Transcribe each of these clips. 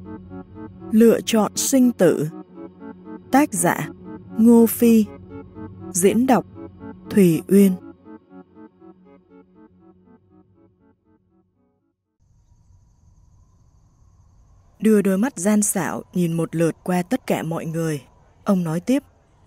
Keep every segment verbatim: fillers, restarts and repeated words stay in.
Lựa chọn sinh tử. Tác giả Ngô Phi. Diễn đọc Thùy Uyên. Đưa đôi mắt gian xảo nhìn một lượt qua tất cả mọi người, ông nói tiếp.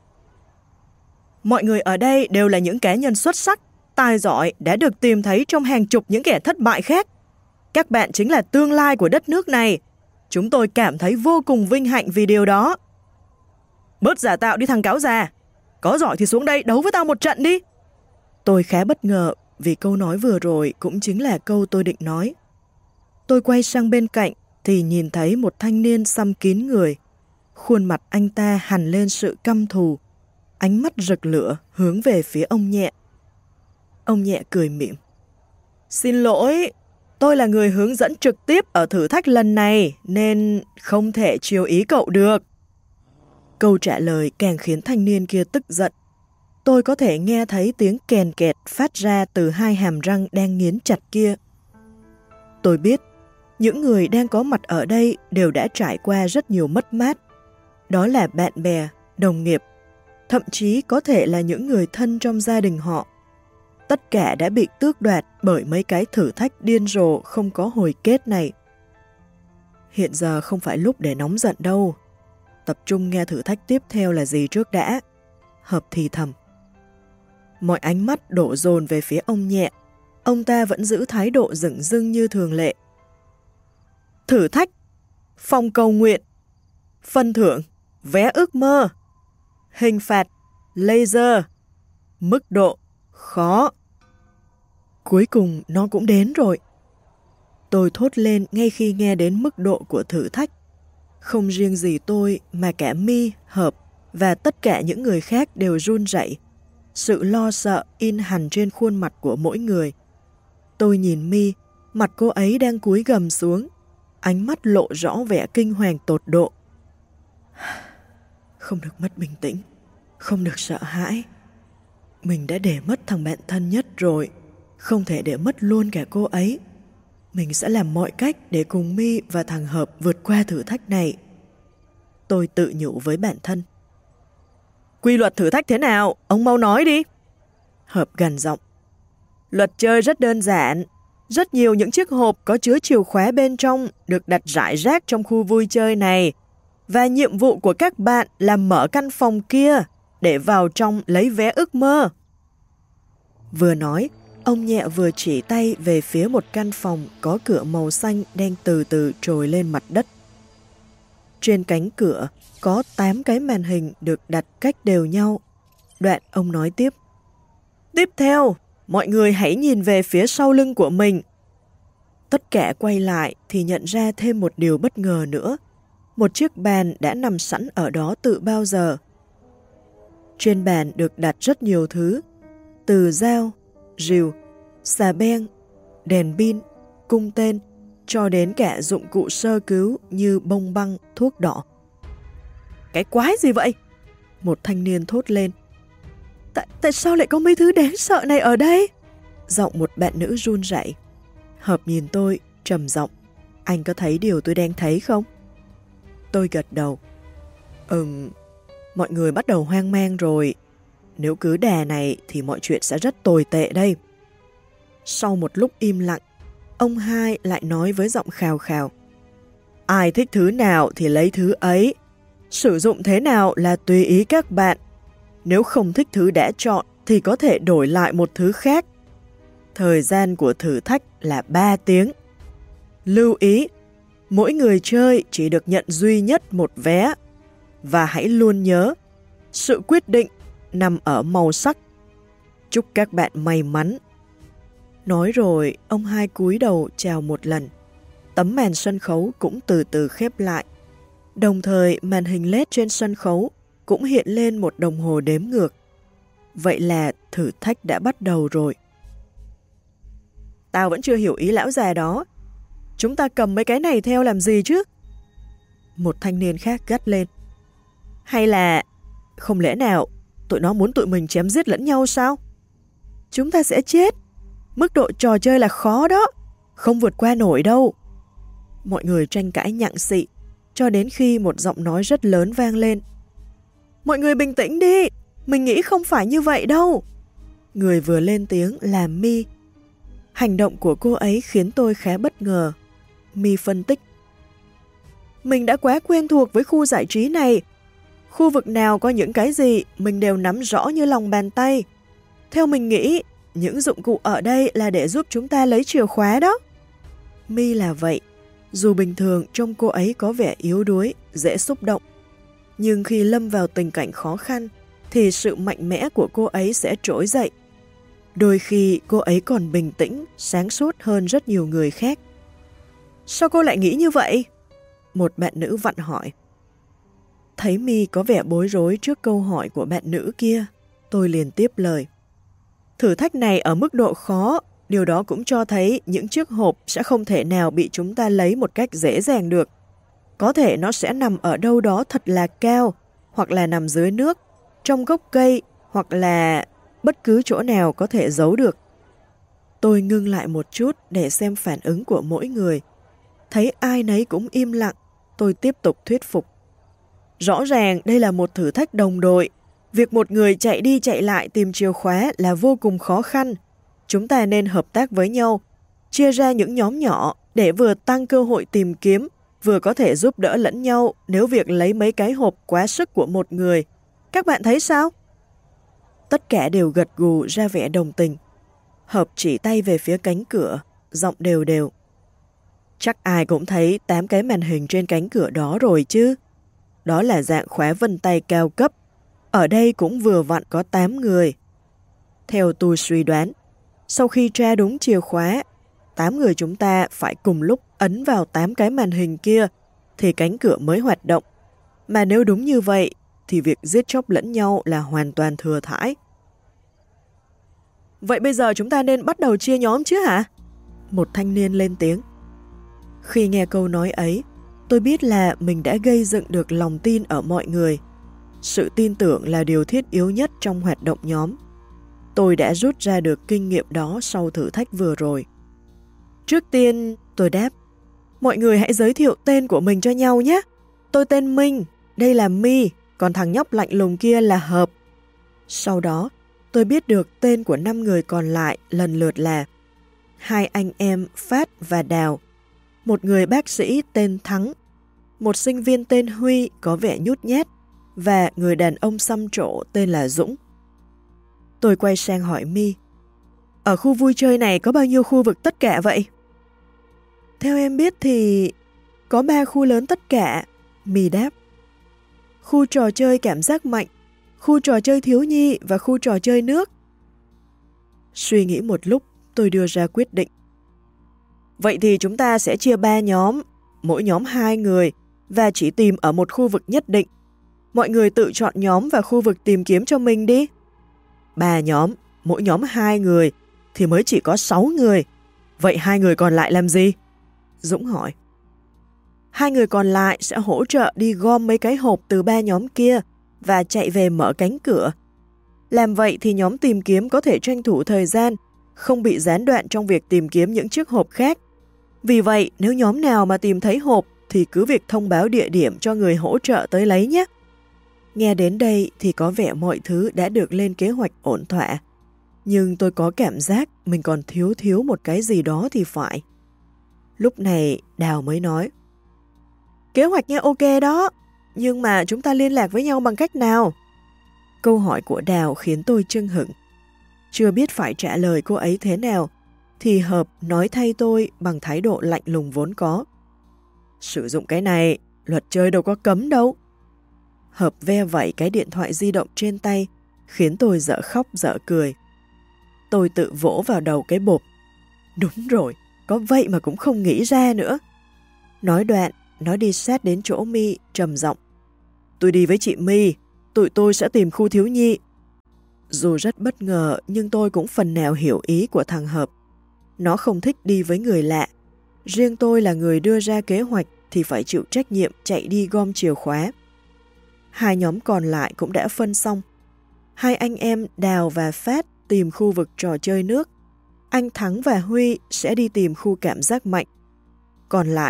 Mọi người ở đây đều là những cá nhân xuất sắc, tài giỏi đã được tìm thấy trong hàng chục những kẻ thất bại khác. Các bạn chính là tương lai của đất nước này. Chúng tôi cảm thấy vô cùng vinh hạnh vì điều đó. Bớt giả tạo đi thằng cáo già. Có giỏi thì xuống đây đấu với tao một trận đi. Tôi khá bất ngờ vì câu nói vừa rồi cũng chính là câu tôi định nói. Tôi quay sang bên cạnh thì nhìn thấy một thanh niên xăm kín người. Khuôn mặt anh ta hằn lên sự căm thù, ánh mắt rực lửa hướng về phía ông Nhẹ. Ông Nhẹ cười mỉm. Xin lỗi, tôi là người hướng dẫn trực tiếp ở thử thách lần này nên không thể chiều ý cậu được. Câu trả lời càng khiến thanh niên kia tức giận. Tôi có thể nghe thấy tiếng kèn kẹt phát ra từ hai hàm răng đang nghiến chặt kia. Tôi biết, những người đang có mặt ở đây đều đã trải qua rất nhiều mất mát. Đó là bạn bè, đồng nghiệp, thậm chí có thể là những người thân trong gia đình họ. Tất cả đã bị tước đoạt bởi mấy cái thử thách điên rồ không có hồi kết này. Hiện giờ không phải lúc để nóng giận đâu. Tập trung nghe thử thách tiếp theo là gì trước đã. Hợp thì thầm. Mọi ánh mắt đổ dồn về phía ông Nhẹ. Ông ta vẫn giữ thái độ dửng dưng như thường lệ. Thử thách, phòng cầu nguyện, phân thưởng, vé ước mơ, hình phạt, laser, mức độ, khó. Cuối cùng nó cũng đến rồi. Tôi thốt lên ngay khi nghe đến mức độ của thử thách. Không riêng gì tôi mà cả My, Hợp và tất cả những người khác đều run rẩy. Sự lo sợ in hằn trên khuôn mặt của mỗi người. Tôi nhìn My, mặt cô ấy đang cúi gằm xuống, ánh mắt lộ rõ vẻ kinh hoàng tột độ. Không được mất bình tĩnh, không được sợ hãi. Mình đã để mất thằng bạn thân nhất rồi, không thể để mất luôn cả cô ấy. Mình sẽ làm mọi cách để cùng My và thằng Hợp vượt qua thử thách này. Tôi tự nhủ với bản thân. Quy luật thử thách thế nào? Ông mau nói đi. Hợp gằn giọng. Luật chơi rất đơn giản. Rất nhiều những chiếc hộp có chứa chìa khóa bên trong được đặt rải rác trong khu vui chơi này. Và nhiệm vụ của các bạn là mở căn phòng kia để vào trong lấy vé ước mơ. Vừa nói, ông Nhẹ vừa chỉ tay về phía một căn phòng có cửa màu xanh đang từ từ trồi lên mặt đất. Trên cánh cửa có tám cái màn hình được đặt cách đều nhau. Đoạn ông nói tiếp. Tiếp theo, mọi người hãy nhìn về phía sau lưng của mình. Tất cả quay lại thì nhận ra thêm một điều bất ngờ nữa. Một chiếc bàn đã nằm sẵn ở đó từ bao giờ. Trên bàn được đặt rất nhiều thứ, từ dao, rìu, xà beng, đèn pin, cung tên, cho đến cả dụng cụ sơ cứu như bông băng, thuốc đỏ. Cái quái gì vậy? Một thanh niên thốt lên. Tại, tại sao lại có mấy thứ đáng sợ này ở đây? Giọng một bạn nữ run rẩy. Hợp nhìn tôi, trầm giọng. Anh có thấy điều tôi đang thấy không? Tôi gật đầu. Ừm, mọi người bắt đầu hoang mang rồi. Nếu cứ đà này thì mọi chuyện sẽ rất tồi tệ đây. Sau một lúc im lặng, ông hai lại nói với giọng khào khào. Ai thích thứ nào thì lấy thứ ấy. Sử dụng thế nào là tùy ý các bạn. Nếu không thích thứ đã chọn thì có thể đổi lại một thứ khác. Thời gian của thử thách là ba tiếng. Lưu ý, mỗi người chơi chỉ được nhận duy nhất một vé. Và hãy luôn nhớ, sự quyết định nằm ở màu sắc. Chúc các bạn may mắn. Nói rồi, ông hai cúi đầu chào một lần. Tấm màn sân khấu cũng từ từ khép lại. Đồng thời màn hình led trên sân khấu cũng hiện lên một đồng hồ đếm ngược. Vậy là thử thách đã bắt đầu rồi. Tao vẫn chưa hiểu ý lão già đó. Chúng ta cầm mấy cái này theo làm gì chứ? Một thanh niên khác gắt lên. Hay là không lẽ nào tụi nó muốn tụi mình chém giết lẫn nhau sao? Chúng ta sẽ chết. Mức độ trò chơi là khó đó. Không vượt qua nổi đâu. Mọi người tranh cãi nhặng xị. cho đến khi một giọng nói rất lớn vang lên. Mọi người bình tĩnh đi, mình nghĩ không phải như vậy đâu. Người vừa lên tiếng là My. Hành động của cô ấy khiến tôi khá bất ngờ. My phân tích. Mình đã quá quen thuộc với khu giải trí này. Khu vực nào có những cái gì mình đều nắm rõ như lòng bàn tay. Theo mình nghĩ, những dụng cụ ở đây là để giúp chúng ta lấy chìa khóa đó. My là vậy. Dù bình thường trông cô ấy có vẻ yếu đuối, dễ xúc động. Nhưng khi lâm vào tình cảnh khó khăn, thì sự mạnh mẽ của cô ấy sẽ trỗi dậy. Đôi khi cô ấy còn bình tĩnh, sáng suốt hơn rất nhiều người khác. Sao cô lại nghĩ như vậy? Một bạn nữ vặn hỏi. Thấy My có vẻ bối rối trước câu hỏi của bạn nữ kia, tôi liền tiếp lời. Thử thách này ở mức độ khó, điều đó cũng cho thấy những chiếc hộp sẽ không thể nào bị chúng ta lấy một cách dễ dàng được. Có thể nó sẽ nằm ở đâu đó thật là cao, hoặc là nằm dưới nước, trong gốc cây, hoặc là bất cứ chỗ nào có thể giấu được. Tôi ngưng lại một chút để xem phản ứng của mỗi người. Thấy ai nấy cũng im lặng, tôi tiếp tục thuyết phục. Rõ ràng đây là một thử thách đồng đội. Việc một người chạy đi chạy lại tìm chìa khóa là vô cùng khó khăn. Chúng ta nên hợp tác với nhau, chia ra những nhóm nhỏ để vừa tăng cơ hội tìm kiếm, vừa có thể giúp đỡ lẫn nhau nếu việc lấy mấy cái hộp quá sức của một người. Các bạn thấy sao? Tất cả đều gật gù ra vẻ đồng tình. Hợp chỉ tay về phía cánh cửa, giọng đều đều. Chắc ai cũng thấy tám cái màn hình trên cánh cửa đó rồi chứ. Đó là dạng khóa vân tay cao cấp. Ở đây cũng vừa vặn có tám người. Theo tôi suy đoán, sau khi tra đúng chìa khóa, tám người chúng ta phải cùng lúc ấn vào tám cái màn hình kia thì cánh cửa mới hoạt động. Mà nếu đúng như vậy thì việc giết chóc lẫn nhau là hoàn toàn thừa thãi. Vậy bây giờ chúng ta nên bắt đầu chia nhóm chứ hả? Một thanh niên lên tiếng. Khi nghe câu nói ấy, tôi biết là mình đã gây dựng được lòng tin ở mọi người. Sự tin tưởng là điều thiết yếu nhất trong hoạt động nhóm. Tôi đã rút ra được kinh nghiệm đó sau thử thách vừa rồi. Trước tiên, tôi đáp, mọi người hãy giới thiệu tên của mình cho nhau nhé. Tôi tên Minh, đây là My, còn thằng nhóc lạnh lùng kia là Hợp. Sau đó, tôi biết được tên của năm người còn lại lần lượt là hai anh em Phát và Đào, một người bác sĩ tên Thắng, một sinh viên tên Huy có vẻ nhút nhát và người đàn ông xăm trổ tên là Dũng. Tôi quay sang hỏi My, ở khu vui chơi này có bao nhiêu khu vực tất cả vậy? Theo em biết thì có ba khu lớn tất cả, My đáp. Khu trò chơi cảm giác mạnh, khu trò chơi thiếu nhi và khu trò chơi nước. Suy nghĩ một lúc, tôi đưa ra quyết định. Vậy thì chúng ta sẽ chia ba nhóm, mỗi nhóm hai người và chỉ tìm ở một khu vực nhất định. Mọi người tự chọn nhóm và khu vực tìm kiếm cho mình đi. Ba nhóm, mỗi nhóm hai người thì mới chỉ có sáu người. Vậy hai người còn lại làm gì? Dũng hỏi. Hai người còn lại sẽ hỗ trợ đi gom mấy cái hộp từ ba nhóm kia và chạy về mở cánh cửa. Làm vậy thì nhóm tìm kiếm có thể tranh thủ thời gian, không bị gián đoạn trong việc tìm kiếm những chiếc hộp khác. Vì vậy, nếu nhóm nào mà tìm thấy hộp thì cứ việc thông báo địa điểm cho người hỗ trợ tới lấy nhé. Nghe đến đây thì có vẻ mọi thứ đã được lên kế hoạch ổn thỏa. Nhưng tôi có cảm giác mình còn thiếu thiếu một cái gì đó thì phải. Lúc này Đào mới nói. Kế hoạch nghe ok đó, nhưng mà chúng ta liên lạc với nhau bằng cách nào? Câu hỏi của Đào khiến tôi chưng hửng. Chưa biết phải trả lời cô ấy thế nào, thì Hợp nói thay tôi bằng thái độ lạnh lùng vốn có. Sử dụng cái này, luật chơi đâu có cấm đâu. Hợp ve vẩy cái điện thoại di động trên tay, khiến tôi dở khóc dở cười. Tôi tự vỗ vào đầu cái bộp. Đúng rồi, có vậy mà cũng không nghĩ ra nữa. Nói đoạn, nó đi sát đến chỗ My, trầm giọng. Tôi đi với chị My, tụi tôi sẽ tìm khu thiếu nhi. Dù rất bất ngờ, nhưng tôi cũng phần nào hiểu ý của thằng Hợp. Nó không thích đi với người lạ. Riêng tôi là người đưa ra kế hoạch thì phải chịu trách nhiệm chạy đi gom chìa khóa. Hai nhóm còn lại cũng đã phân xong. Hai anh em Đào và Phát tìm khu vực trò chơi nước. Anh Thắng và Huy sẽ đi tìm khu cảm giác mạnh. Còn lại,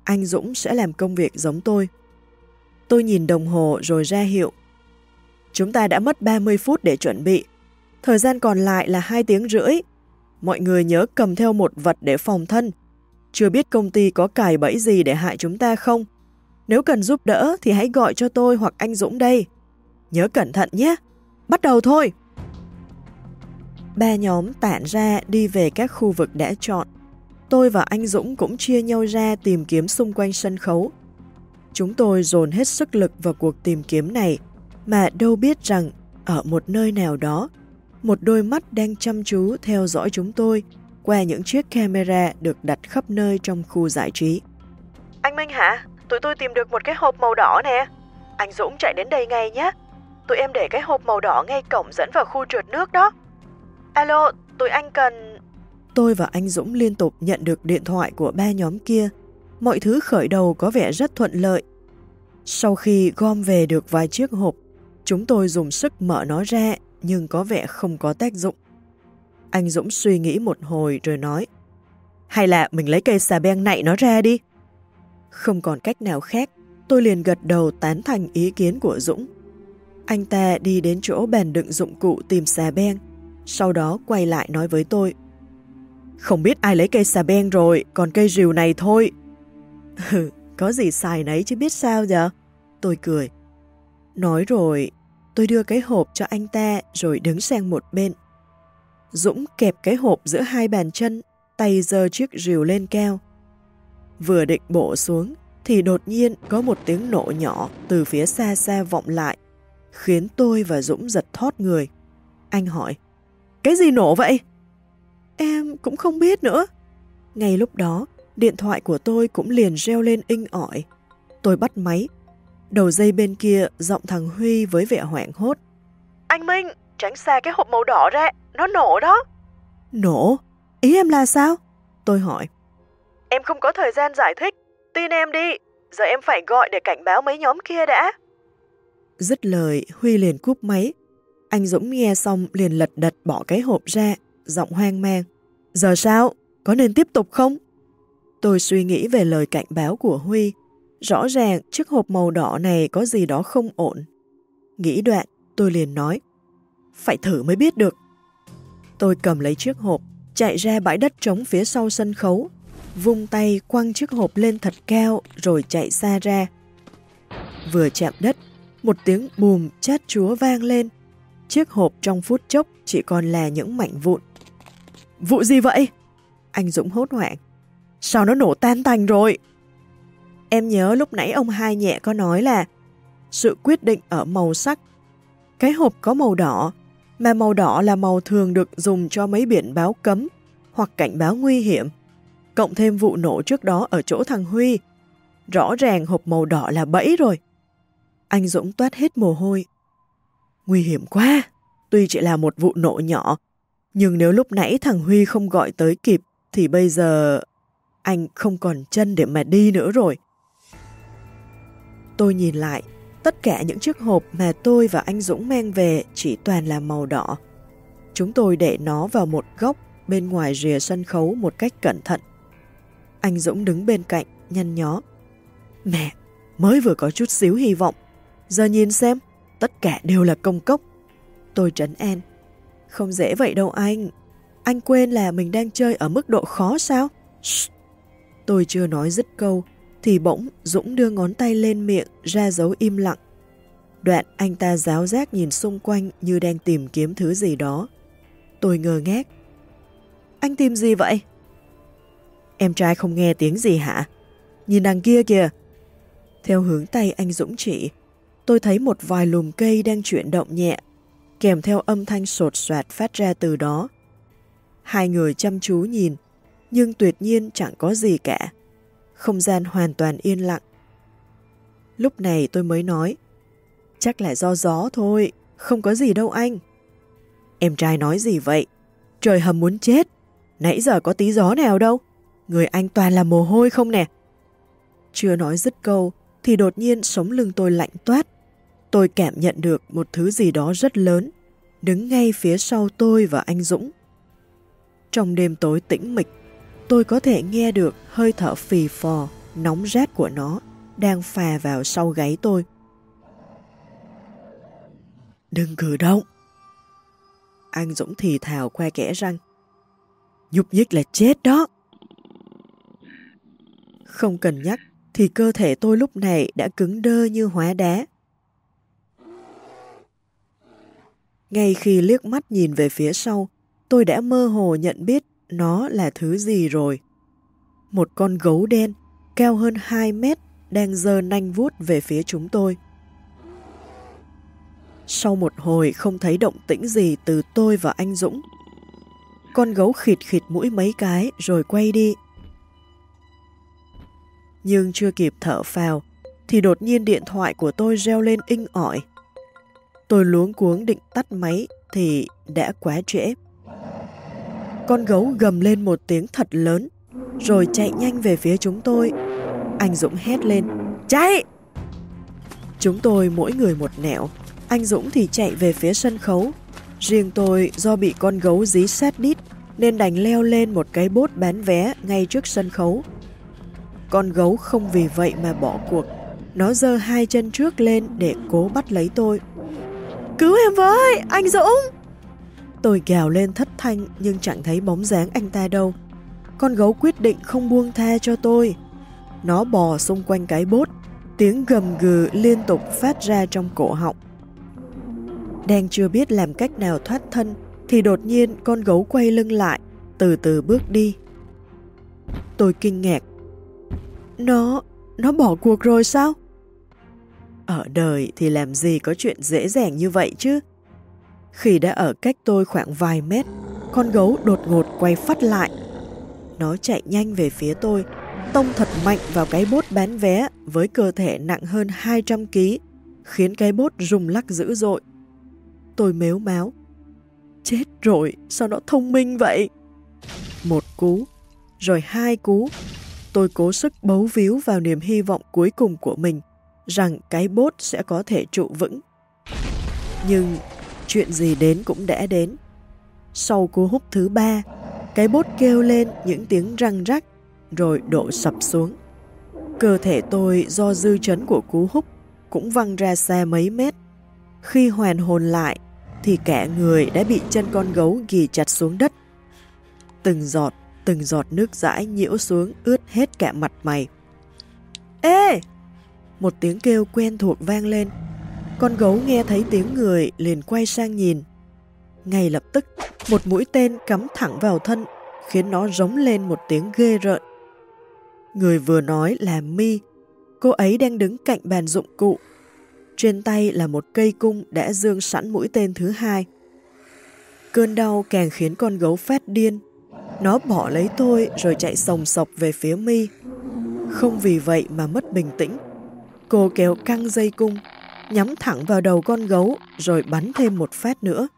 anh Dũng sẽ làm công việc giống tôi. Tôi nhìn đồng hồ rồi ra hiệu. Chúng ta đã mất ba mươi phút để chuẩn bị. Thời gian còn lại là hai tiếng rưỡi. Mọi người nhớ cầm theo một vật để phòng thân. Chưa biết công ty có cài bẫy gì để hại chúng ta không? Nếu cần giúp đỡ thì hãy gọi cho tôi hoặc anh Dũng đây. Nhớ cẩn thận nhé. Bắt đầu thôi. Ba nhóm tản ra đi về các khu vực đã chọn. Tôi và anh Dũng cũng chia nhau ra tìm kiếm xung quanh sân khấu. Chúng tôi dồn hết sức lực vào cuộc tìm kiếm này, mà đâu biết rằng ở một nơi nào đó, một đôi mắt đang chăm chú theo dõi chúng tôi qua những chiếc camera được đặt khắp nơi trong khu giải trí. Anh Minh hả? Tụi tôi tìm được một cái hộp màu đỏ nè. Anh Dũng chạy đến đây ngay nhé. Tụi em để cái hộp màu đỏ ngay cổng dẫn vào khu trượt nước đó. Alo, tụi anh cần... Tôi và anh Dũng liên tục nhận được điện thoại của ba nhóm kia. Mọi thứ khởi đầu có vẻ rất thuận lợi. Sau khi gom về được vài chiếc hộp, chúng tôi dùng sức mở nó ra nhưng có vẻ không có tác dụng. Anh Dũng suy nghĩ một hồi rồi nói, hay là mình lấy cây xà beng nạy nó ra đi. Không còn cách nào khác, tôi liền gật đầu tán thành ý kiến của Dũng. Anh ta đi đến chỗ bàn đựng dụng cụ tìm xà beng, sau đó quay lại nói với tôi, không biết ai lấy cây xà beng rồi, còn cây rìu này thôi. Ừ, có gì xài nấy chứ biết sao giờ. Tôi cười. Nói rồi, tôi đưa cái hộp cho anh ta rồi đứng sang một bên. Dũng kẹp cái hộp giữa hai bàn chân, tay giơ chiếc rìu lên cao. Vừa định bổ xuống, thì đột nhiên có một tiếng nổ nhỏ từ phía xa xa vọng lại, khiến tôi và Dũng giật thót người. Anh hỏi, cái gì nổ vậy? Em cũng không biết nữa. Ngay lúc đó, điện thoại của tôi cũng liền reo lên inh ỏi. Tôi bắt máy. Đầu dây bên kia giọng thằng Huy với vẻ hoảng hốt. Anh Minh, tránh xa cái hộp màu đỏ ra, nó nổ đó. Nổ? Ý em là sao? Tôi hỏi. Em không có thời gian giải thích, tin em đi, giờ em phải gọi để cảnh báo mấy nhóm kia đã. Dứt lời, Huy liền cúp máy. Anh Dũng nghe xong liền lật đật bỏ cái hộp ra, giọng hoang mang. Giờ sao? Có nên tiếp tục không? Tôi suy nghĩ về lời cảnh báo của Huy. Rõ ràng chiếc hộp màu đỏ này có gì đó không ổn. Nghĩ đoạn, tôi liền nói. Phải thử mới biết được. Tôi cầm lấy chiếc hộp, chạy ra bãi đất trống phía sau sân khấu, vung tay quăng chiếc hộp lên thật cao rồi chạy xa ra. Vừa chạm đất, một tiếng bùm chát chúa vang lên. Chiếc hộp trong phút chốc chỉ còn là những mảnh vụn. Vụ gì vậy? Anh Dũng hốt hoảng. Sao nó nổ tan tành rồi? Em nhớ lúc nãy ông Hai Nhẹ có nói là sự quyết định ở màu sắc. Cái hộp có màu đỏ, mà màu đỏ là màu thường được dùng cho mấy biển báo cấm hoặc cảnh báo nguy hiểm. Cộng thêm vụ nổ trước đó ở chỗ thằng Huy. Rõ ràng hộp màu đỏ là bẫy rồi. Anh Dũng toát hết mồ hôi. Nguy hiểm quá, tuy chỉ là một vụ nổ nhỏ, nhưng nếu lúc nãy thằng Huy không gọi tới kịp, thì bây giờ anh không còn chân để mà đi nữa rồi. Tôi nhìn lại, tất cả những chiếc hộp mà tôi và anh Dũng mang về chỉ toàn là màu đỏ. Chúng tôi để nó vào một góc bên ngoài rìa sân khấu một cách cẩn thận. Anh Dũng đứng bên cạnh, nhăn nhó. Mẹ, mới vừa có chút xíu hy vọng. Giờ nhìn xem, tất cả đều là công cốc. Tôi trấn an. Không dễ vậy đâu anh. Anh quên là mình đang chơi ở mức độ khó sao? Shh. Tôi chưa nói dứt câu, thì bỗng Dũng đưa ngón tay lên miệng ra dấu im lặng. Đoạn anh ta ráo rác nhìn xung quanh như đang tìm kiếm thứ gì đó. Tôi ngơ ngác. Anh tìm gì vậy? Em trai không nghe tiếng gì hả? Nhìn đằng kia kìa. Theo hướng tay anh Dũng chỉ, tôi thấy một vài lùm cây đang chuyển động nhẹ, kèm theo âm thanh sột soạt phát ra từ đó. Hai người chăm chú nhìn, nhưng tuyệt nhiên chẳng có gì cả. Không gian hoàn toàn yên lặng. Lúc này tôi mới nói, chắc là do gió thôi, không có gì đâu anh. Em trai nói gì vậy? Trời hầm muốn chết, nãy giờ có tí gió nào đâu. Người anh toàn là mồ hôi không nè. Chưa nói dứt câu, thì đột nhiên sống lưng tôi lạnh toát. Tôi cảm nhận được một thứ gì đó rất lớn, đứng ngay phía sau tôi và anh Dũng. Trong đêm tối tĩnh mịch, tôi có thể nghe được hơi thở phì phò nóng rát của nó đang phà vào sau gáy tôi. Đừng cử động. Anh Dũng thì thào qua kẽ răng. Nhúc nhích là chết đó. Không cần nhắc thì cơ thể tôi lúc này đã cứng đơ như hóa đá. Ngay khi liếc mắt nhìn về phía sau, tôi đã mơ hồ nhận biết nó là thứ gì rồi. Một con gấu đen cao hơn hai mét đang giơ nanh vuốt về phía chúng tôi. Sau một hồi không thấy động tĩnh gì từ tôi và anh Dũng, con gấu khịt khịt mũi mấy cái rồi quay đi. Nhưng chưa kịp thở phào thì đột nhiên điện thoại của tôi reo lên inh ỏi. Tôi luống cuống định tắt máy thì đã quá trễ. Con gấu gầm lên một tiếng thật lớn rồi chạy nhanh về phía chúng tôi. Anh Dũng hét lên, chạy! Chúng tôi mỗi người một nẻo. Anh Dũng thì chạy về phía sân khấu. Riêng tôi do bị con gấu dí sát đít nên đành leo lên một cái bốt bán vé ngay trước sân khấu. Con gấu không vì vậy mà bỏ cuộc. Nó giơ hai chân trước lên để cố bắt lấy tôi. Cứu em với, anh Dũng! Tôi gào lên thất thanh nhưng chẳng thấy bóng dáng anh ta đâu. Con gấu quyết định không buông tha cho tôi. Nó bò xung quanh cái bốt, tiếng gầm gừ liên tục phát ra trong cổ họng. Đang chưa biết làm cách nào thoát thân thì đột nhiên con gấu quay lưng lại, từ từ bước đi. Tôi kinh ngạc. Nó, nó bỏ cuộc rồi sao? Ở đời thì làm gì có chuyện dễ dàng như vậy chứ? Khi đã ở cách tôi khoảng vài mét, con gấu đột ngột quay phắt lại. Nó chạy nhanh về phía tôi, tông thật mạnh vào cái bốt bán vé với cơ thể nặng hơn hai trăm ki lô gam, khiến cái bốt rung lắc dữ dội. Tôi mếu máo. Chết rồi, sao nó thông minh vậy? Một cú, rồi hai cú. Tôi cố sức bấu víu vào niềm hy vọng cuối cùng của mình, rằng cái bốt sẽ có thể trụ vững. Nhưng chuyện gì đến cũng đã đến. Sau cú húc thứ ba, cái bốt kêu lên những tiếng răng rắc, rồi đổ sập xuống. Cơ thể tôi do dư chấn của cú húc cũng văng ra xa mấy mét. Khi hoàn hồn lại, thì cả người đã bị chân con gấu ghì chặt xuống đất. Từng giọt, từng giọt nước dãi nhiễu xuống ướt hết cả mặt mày. Ê! Một tiếng kêu quen thuộc vang lên. Con gấu nghe thấy tiếng người liền quay sang nhìn. Ngay lập tức, một mũi tên cắm thẳng vào thân, khiến nó rống lên một tiếng ghê rợn. Người vừa nói là My. Cô ấy đang đứng cạnh bàn dụng cụ. Trên tay là một cây cung đã dương sẵn mũi tên thứ hai. Cơn đau càng khiến con gấu phát điên. Nó bỏ lấy tôi rồi chạy sồng sộc về phía My. Không vì vậy mà mất bình tĩnh. Cô kéo căng dây cung, nhắm thẳng vào đầu con gấu rồi bắn thêm một phát nữa.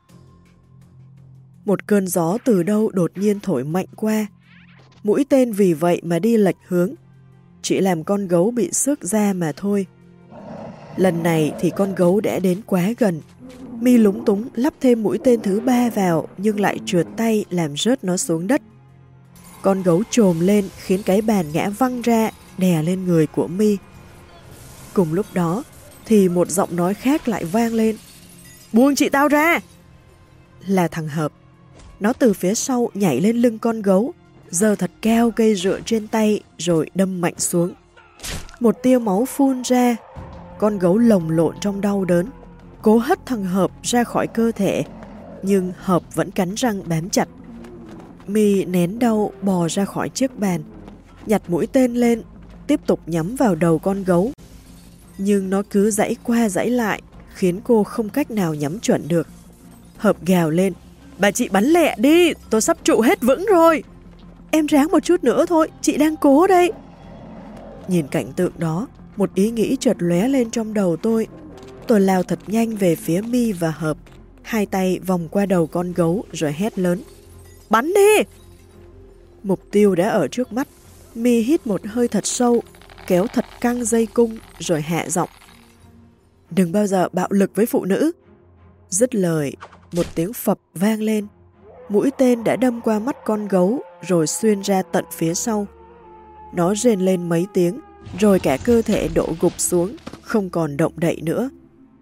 Một cơn gió từ đâu đột nhiên thổi mạnh qua. Mũi tên vì vậy mà đi lệch hướng. Chỉ làm con gấu bị xước da mà thôi. Lần này thì con gấu đã đến quá gần. My lúng túng lắp thêm mũi tên thứ ba vào nhưng lại trượt tay làm rớt nó xuống đất. Con gấu trồm lên khiến cái bàn ngã văng ra, đè lên người của My. Cùng lúc đó thì một giọng nói khác lại vang lên. Buông chị tao ra! Là thằng Hợp. Nó từ phía sau nhảy lên lưng con gấu, giơ thật cao cây rựa trên tay rồi đâm mạnh xuống. Một tia máu phun ra. Con gấu lồng lộn trong đau đớn, cố hất thằng Hợp ra khỏi cơ thể, nhưng Hợp vẫn cắn răng bám chặt. My nén đau bò ra khỏi chiếc bàn, nhặt mũi tên lên, tiếp tục nhắm vào đầu con gấu. Nhưng nó cứ giãy qua giãy lại, khiến cô không cách nào nhắm chuẩn được. Hợp gào lên, bà chị bắn lẹ đi, tôi sắp trụ hết vững rồi. Em ráng một chút nữa thôi, chị đang cố đây. Nhìn cảnh tượng đó, một ý nghĩ chợt lóe lên trong đầu tôi. Tôi lao thật nhanh về phía My và Hợp, hai tay vòng qua đầu con gấu rồi hét lớn. Bắn đi! Mục tiêu đã ở trước mắt. My hít một hơi thật sâu, kéo thật căng dây cung rồi hạ giọng. Đừng bao giờ bạo lực với phụ nữ. Dứt lời, một tiếng phập vang lên. Mũi tên đã đâm qua mắt con gấu rồi xuyên ra tận phía sau. Nó rên lên mấy tiếng rồi cả cơ thể đổ gục xuống, không còn động đậy nữa.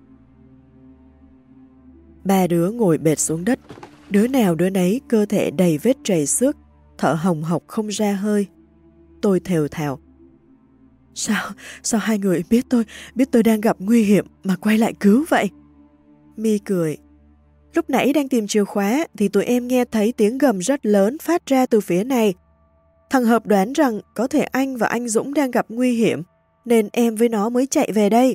Ba đứa ngồi bệt xuống đất, đứa nào đứa nấy cơ thể đầy vết trầy xước, thở hồng hộc không ra hơi. Tôi thều thào. Sao, sao hai người biết tôi, biết tôi đang gặp nguy hiểm mà quay lại cứu vậy? My cười. Lúc nãy đang tìm chìa khóa thì tụi em nghe thấy tiếng gầm rất lớn phát ra từ phía này. Thằng Hợp đoán rằng có thể anh và anh Dũng đang gặp nguy hiểm, nên em với nó mới chạy về đây.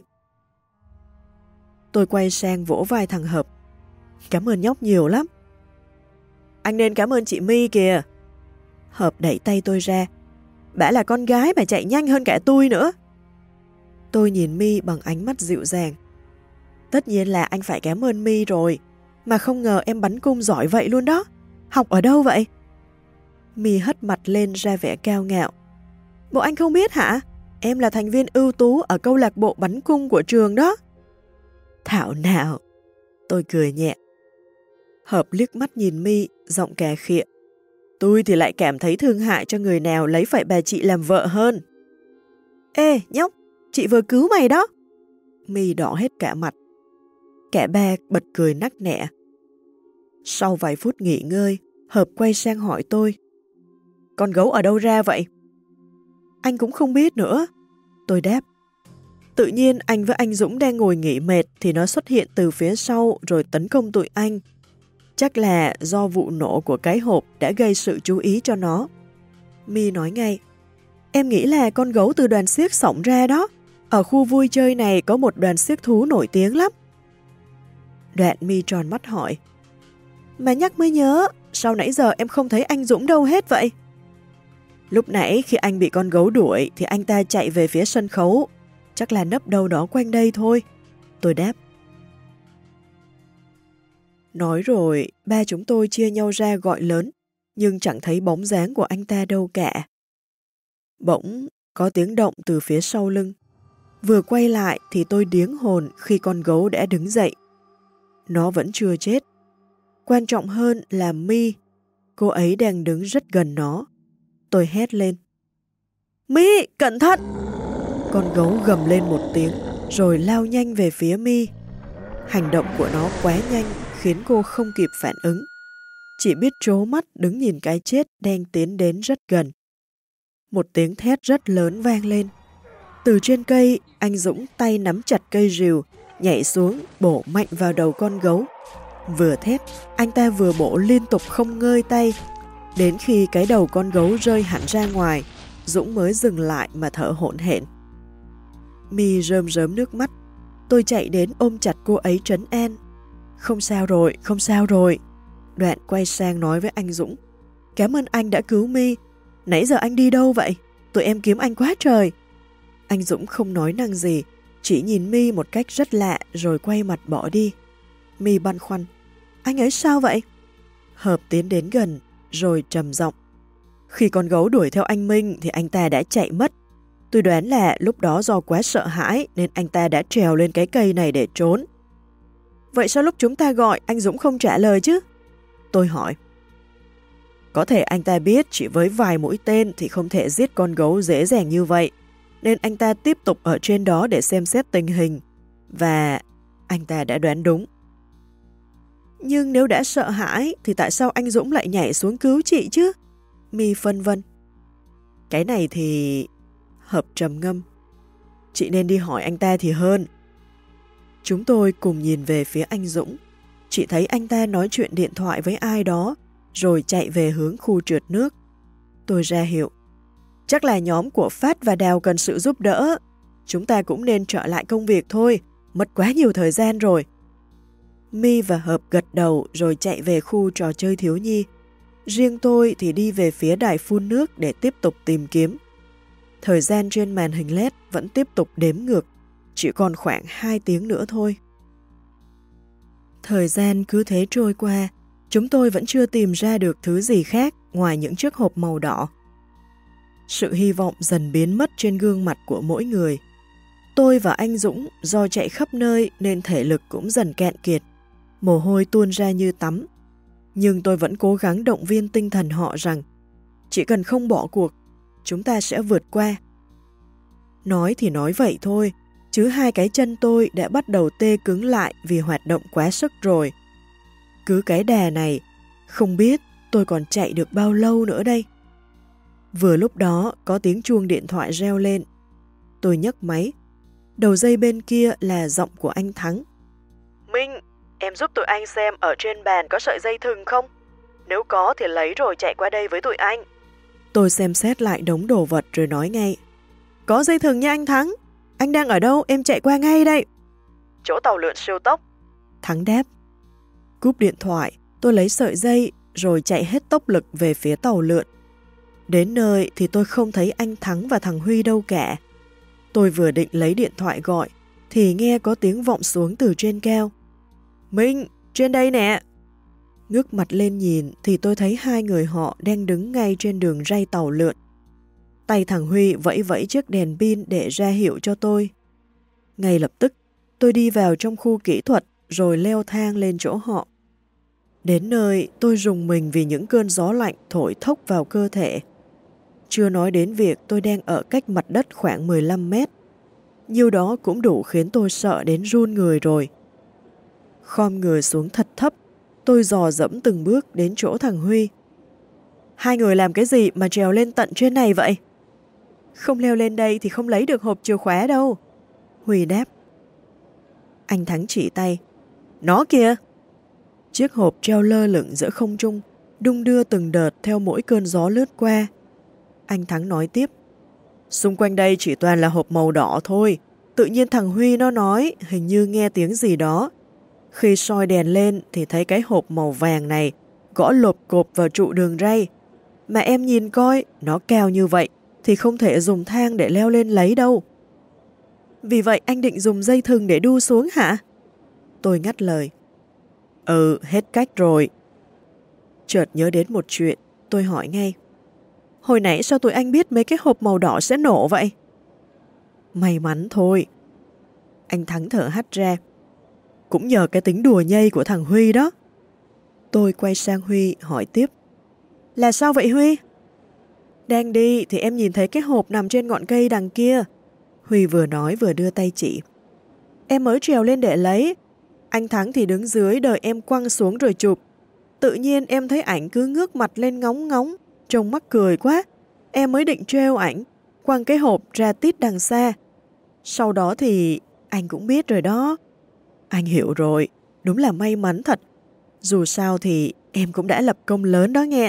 Tôi quay sang vỗ vai thằng Hợp. Cảm ơn nhóc nhiều lắm. Anh nên cảm ơn chị My kìa. Hợp đẩy tay tôi ra. Bả là con gái mà chạy nhanh hơn cả tôi nữa. Tôi nhìn My bằng ánh mắt dịu dàng. Tất nhiên là anh phải cảm ơn My rồi, mà không ngờ em bắn cung giỏi vậy luôn đó. Học ở đâu vậy? My hất mặt lên ra vẻ cao ngạo. Bộ anh không biết hả? Em là thành viên ưu tú ở câu lạc bộ bắn cung của trường đó. Thảo nào. Tôi cười nhẹ. Hợp liếc mắt nhìn My, giọng cà khịa. Tôi thì lại cảm thấy thương hại cho người nào lấy phải bà chị làm vợ hơn. Ê, nhóc, chị vừa cứu mày đó. My đỏ hết cả mặt. Cả ba bật cười nắc nẻ. Sau vài phút nghỉ ngơi, Hợp quay sang hỏi tôi. Con gấu ở đâu ra vậy? Anh cũng không biết nữa. Tôi đáp. Tự nhiên anh với anh Dũng đang ngồi nghỉ mệt thì nó xuất hiện từ phía sau rồi tấn công tụi anh. Chắc là do vụ nổ của cái hộp đã gây sự chú ý cho nó. My nói ngay. Em nghĩ là con gấu từ đoàn xiếc xổng ra đó. Ở khu vui chơi này có một đoàn xiếc thú nổi tiếng lắm. Đoạn My tròn mắt hỏi. Mà nhắc mới nhớ, sao nãy giờ em không thấy anh Dũng đâu hết vậy? Lúc nãy khi anh bị con gấu đuổi thì anh ta chạy về phía sân khấu. Chắc là nấp đâu đó quanh đây thôi. Tôi đáp. Nói rồi, ba chúng tôi chia nhau ra gọi lớn, nhưng chẳng thấy bóng dáng của anh ta đâu cả. Bỗng có tiếng động từ phía sau lưng. Vừa quay lại thì tôi điếng hồn khi con gấu đã đứng dậy. Nó vẫn chưa chết. Quan trọng hơn là My, cô ấy đang đứng rất gần nó. Tôi hét lên. My, cẩn thận! Con gấu gầm lên một tiếng, rồi lao nhanh về phía My. Hành động của nó quá nhanh khiến cô không kịp phản ứng. Chỉ biết trố mắt đứng nhìn cái chết đang tiến đến rất gần. Một tiếng thét rất lớn vang lên. Từ trên cây, anh Dũng tay nắm chặt cây rìu, nhảy xuống, bổ mạnh vào đầu con gấu. Vừa thét, anh ta vừa bổ liên tục không ngơi tay. Đến khi cái đầu con gấu rơi hẳn ra ngoài, Dũng mới dừng lại mà thở hổn hển. My rơm rớm nước mắt. Tôi chạy đến ôm chặt cô ấy trấn an. Không sao rồi, không sao rồi. Đoạn quay sang nói với anh Dũng. Cảm ơn anh đã cứu My. Nãy giờ anh đi đâu vậy? Tụi em kiếm anh quá trời. Anh Dũng không nói năng gì, chỉ nhìn My một cách rất lạ rồi quay mặt bỏ đi. My băn khoăn. Anh ấy sao vậy? Hợp tiến đến gần, rồi trầm giọng. Khi con gấu đuổi theo anh Minh thì anh ta đã chạy mất. Tôi đoán là lúc đó do quá sợ hãi nên anh ta đã trèo lên cái cây này để trốn. Vậy sao lúc chúng ta gọi anh Dũng không trả lời chứ? Tôi hỏi. Có thể anh ta biết chỉ với vài mũi tên thì không thể giết con gấu dễ dàng như vậy, nên anh ta tiếp tục ở trên đó để xem xét tình hình. Và anh ta đã đoán đúng. Nhưng nếu đã sợ hãi thì tại sao anh Dũng lại nhảy xuống cứu chị chứ? My phân vân. Cái này thì... Hợp trầm ngâm. Chị nên đi hỏi anh ta thì hơn. Chúng tôi cùng nhìn về phía anh Dũng. Chị thấy anh ta nói chuyện điện thoại với ai đó, rồi chạy về hướng khu trượt nước. Tôi ra hiệu. Chắc là nhóm của Phát và Đào cần sự giúp đỡ. Chúng ta cũng nên trở lại công việc thôi. Mất quá nhiều thời gian rồi. My và Hợp gật đầu rồi chạy về khu trò chơi thiếu nhi. Riêng tôi thì đi về phía đài phun nước để tiếp tục tìm kiếm. Thời gian trên màn hình led vẫn tiếp tục đếm ngược. Chỉ còn khoảng hai tiếng nữa thôi. Thời gian cứ thế trôi qua. Chúng tôi vẫn chưa tìm ra được thứ gì khác ngoài những chiếc hộp màu đỏ. Sự hy vọng dần biến mất trên gương mặt của mỗi người. Tôi và anh Dũng do chạy khắp nơi nên thể lực cũng dần cạn kiệt. Mồ hôi tuôn ra như tắm. Nhưng tôi vẫn cố gắng động viên tinh thần họ rằng chỉ cần không bỏ cuộc, chúng ta sẽ vượt qua. Nói thì nói vậy thôi, chứ hai cái chân tôi đã bắt đầu tê cứng lại vì hoạt động quá sức rồi. Cứ cái đà này, không biết tôi còn chạy được bao lâu nữa đây. Vừa lúc đó có tiếng chuông điện thoại reo lên. Tôi nhấc máy. Đầu dây bên kia là giọng của anh Thắng. Minh, em giúp tụi anh xem ở trên bàn có sợi dây thừng không? Nếu có thì lấy rồi chạy qua đây với tụi anh. Tôi xem xét lại đống đồ vật rồi nói ngay. Có dây thừng nha anh Thắng. Anh đang ở đâu? Em chạy qua ngay đây. Chỗ tàu lượn siêu tốc. Thắng đáp. Cúp điện thoại, tôi lấy sợi dây rồi chạy hết tốc lực về phía tàu lượn. Đến nơi thì tôi không thấy anh Thắng và thằng Huy đâu cả. Tôi vừa định lấy điện thoại gọi thì nghe có tiếng vọng xuống từ trên cao. Minh, trên đây nè. Ngước mặt lên nhìn thì tôi thấy hai người họ đang đứng ngay trên đường ray tàu lượn. Tay thằng Huy vẫy vẫy chiếc đèn pin để ra hiệu cho tôi. Ngay lập tức, tôi đi vào trong khu kỹ thuật rồi leo thang lên chỗ họ. Đến nơi, tôi rùng mình vì những cơn gió lạnh thổi thốc vào cơ thể. Chưa nói đến việc tôi đang ở cách mặt đất khoảng mười lăm mét. Nhiêu đó cũng đủ khiến tôi sợ đến run người rồi. Khom người xuống thật thấp, tôi dò dẫm từng bước đến chỗ thằng Huy. Hai người làm cái gì mà trèo lên tận trên này vậy? Không leo lên đây thì không lấy được hộp chìa khóa đâu. Huy đáp. Anh Thắng chỉ tay. Nó kìa! Chiếc hộp treo lơ lửng giữa không trung, đung đưa từng đợt theo mỗi cơn gió lướt qua. Anh Thắng nói tiếp. Xung quanh đây chỉ toàn là hộp màu đỏ thôi. Tự nhiên thằng Huy nó nói, hình như nghe tiếng gì đó. Khi soi đèn lên thì thấy cái hộp màu vàng này gõ lộp cộp vào trụ đường ray. Mà em nhìn coi, nó cao như vậy thì không thể dùng thang để leo lên lấy đâu. Vì vậy anh định dùng dây thừng để đu xuống hả? Tôi ngắt lời. Ừ, hết cách rồi. Chợt nhớ đến một chuyện, tôi hỏi ngay. Hồi nãy sao tụi anh biết mấy cái hộp màu đỏ sẽ nổ vậy? May mắn thôi. Anh Thắng thở hắt ra. Cũng nhờ cái tính đùa nhây của thằng Huy đó. Tôi quay sang Huy hỏi tiếp. Là sao vậy Huy? Đang đi thì em nhìn thấy cái hộp nằm trên ngọn cây đằng kia. Huy vừa nói vừa đưa tay chỉ. Em mới trèo lên để lấy. Anh Thắng thì đứng dưới đợi em quăng xuống rồi chụp. Tự nhiên em thấy ảnh cứ ngước mặt lên ngóng ngóng, trông mắc cười quá. Em mới định trêu ảnh, quăng cái hộp ra tít đằng xa. Sau đó thì anh cũng biết rồi đó. Anh hiểu rồi, đúng là may mắn thật. Dù sao thì em cũng đã lập công lớn đó nghe.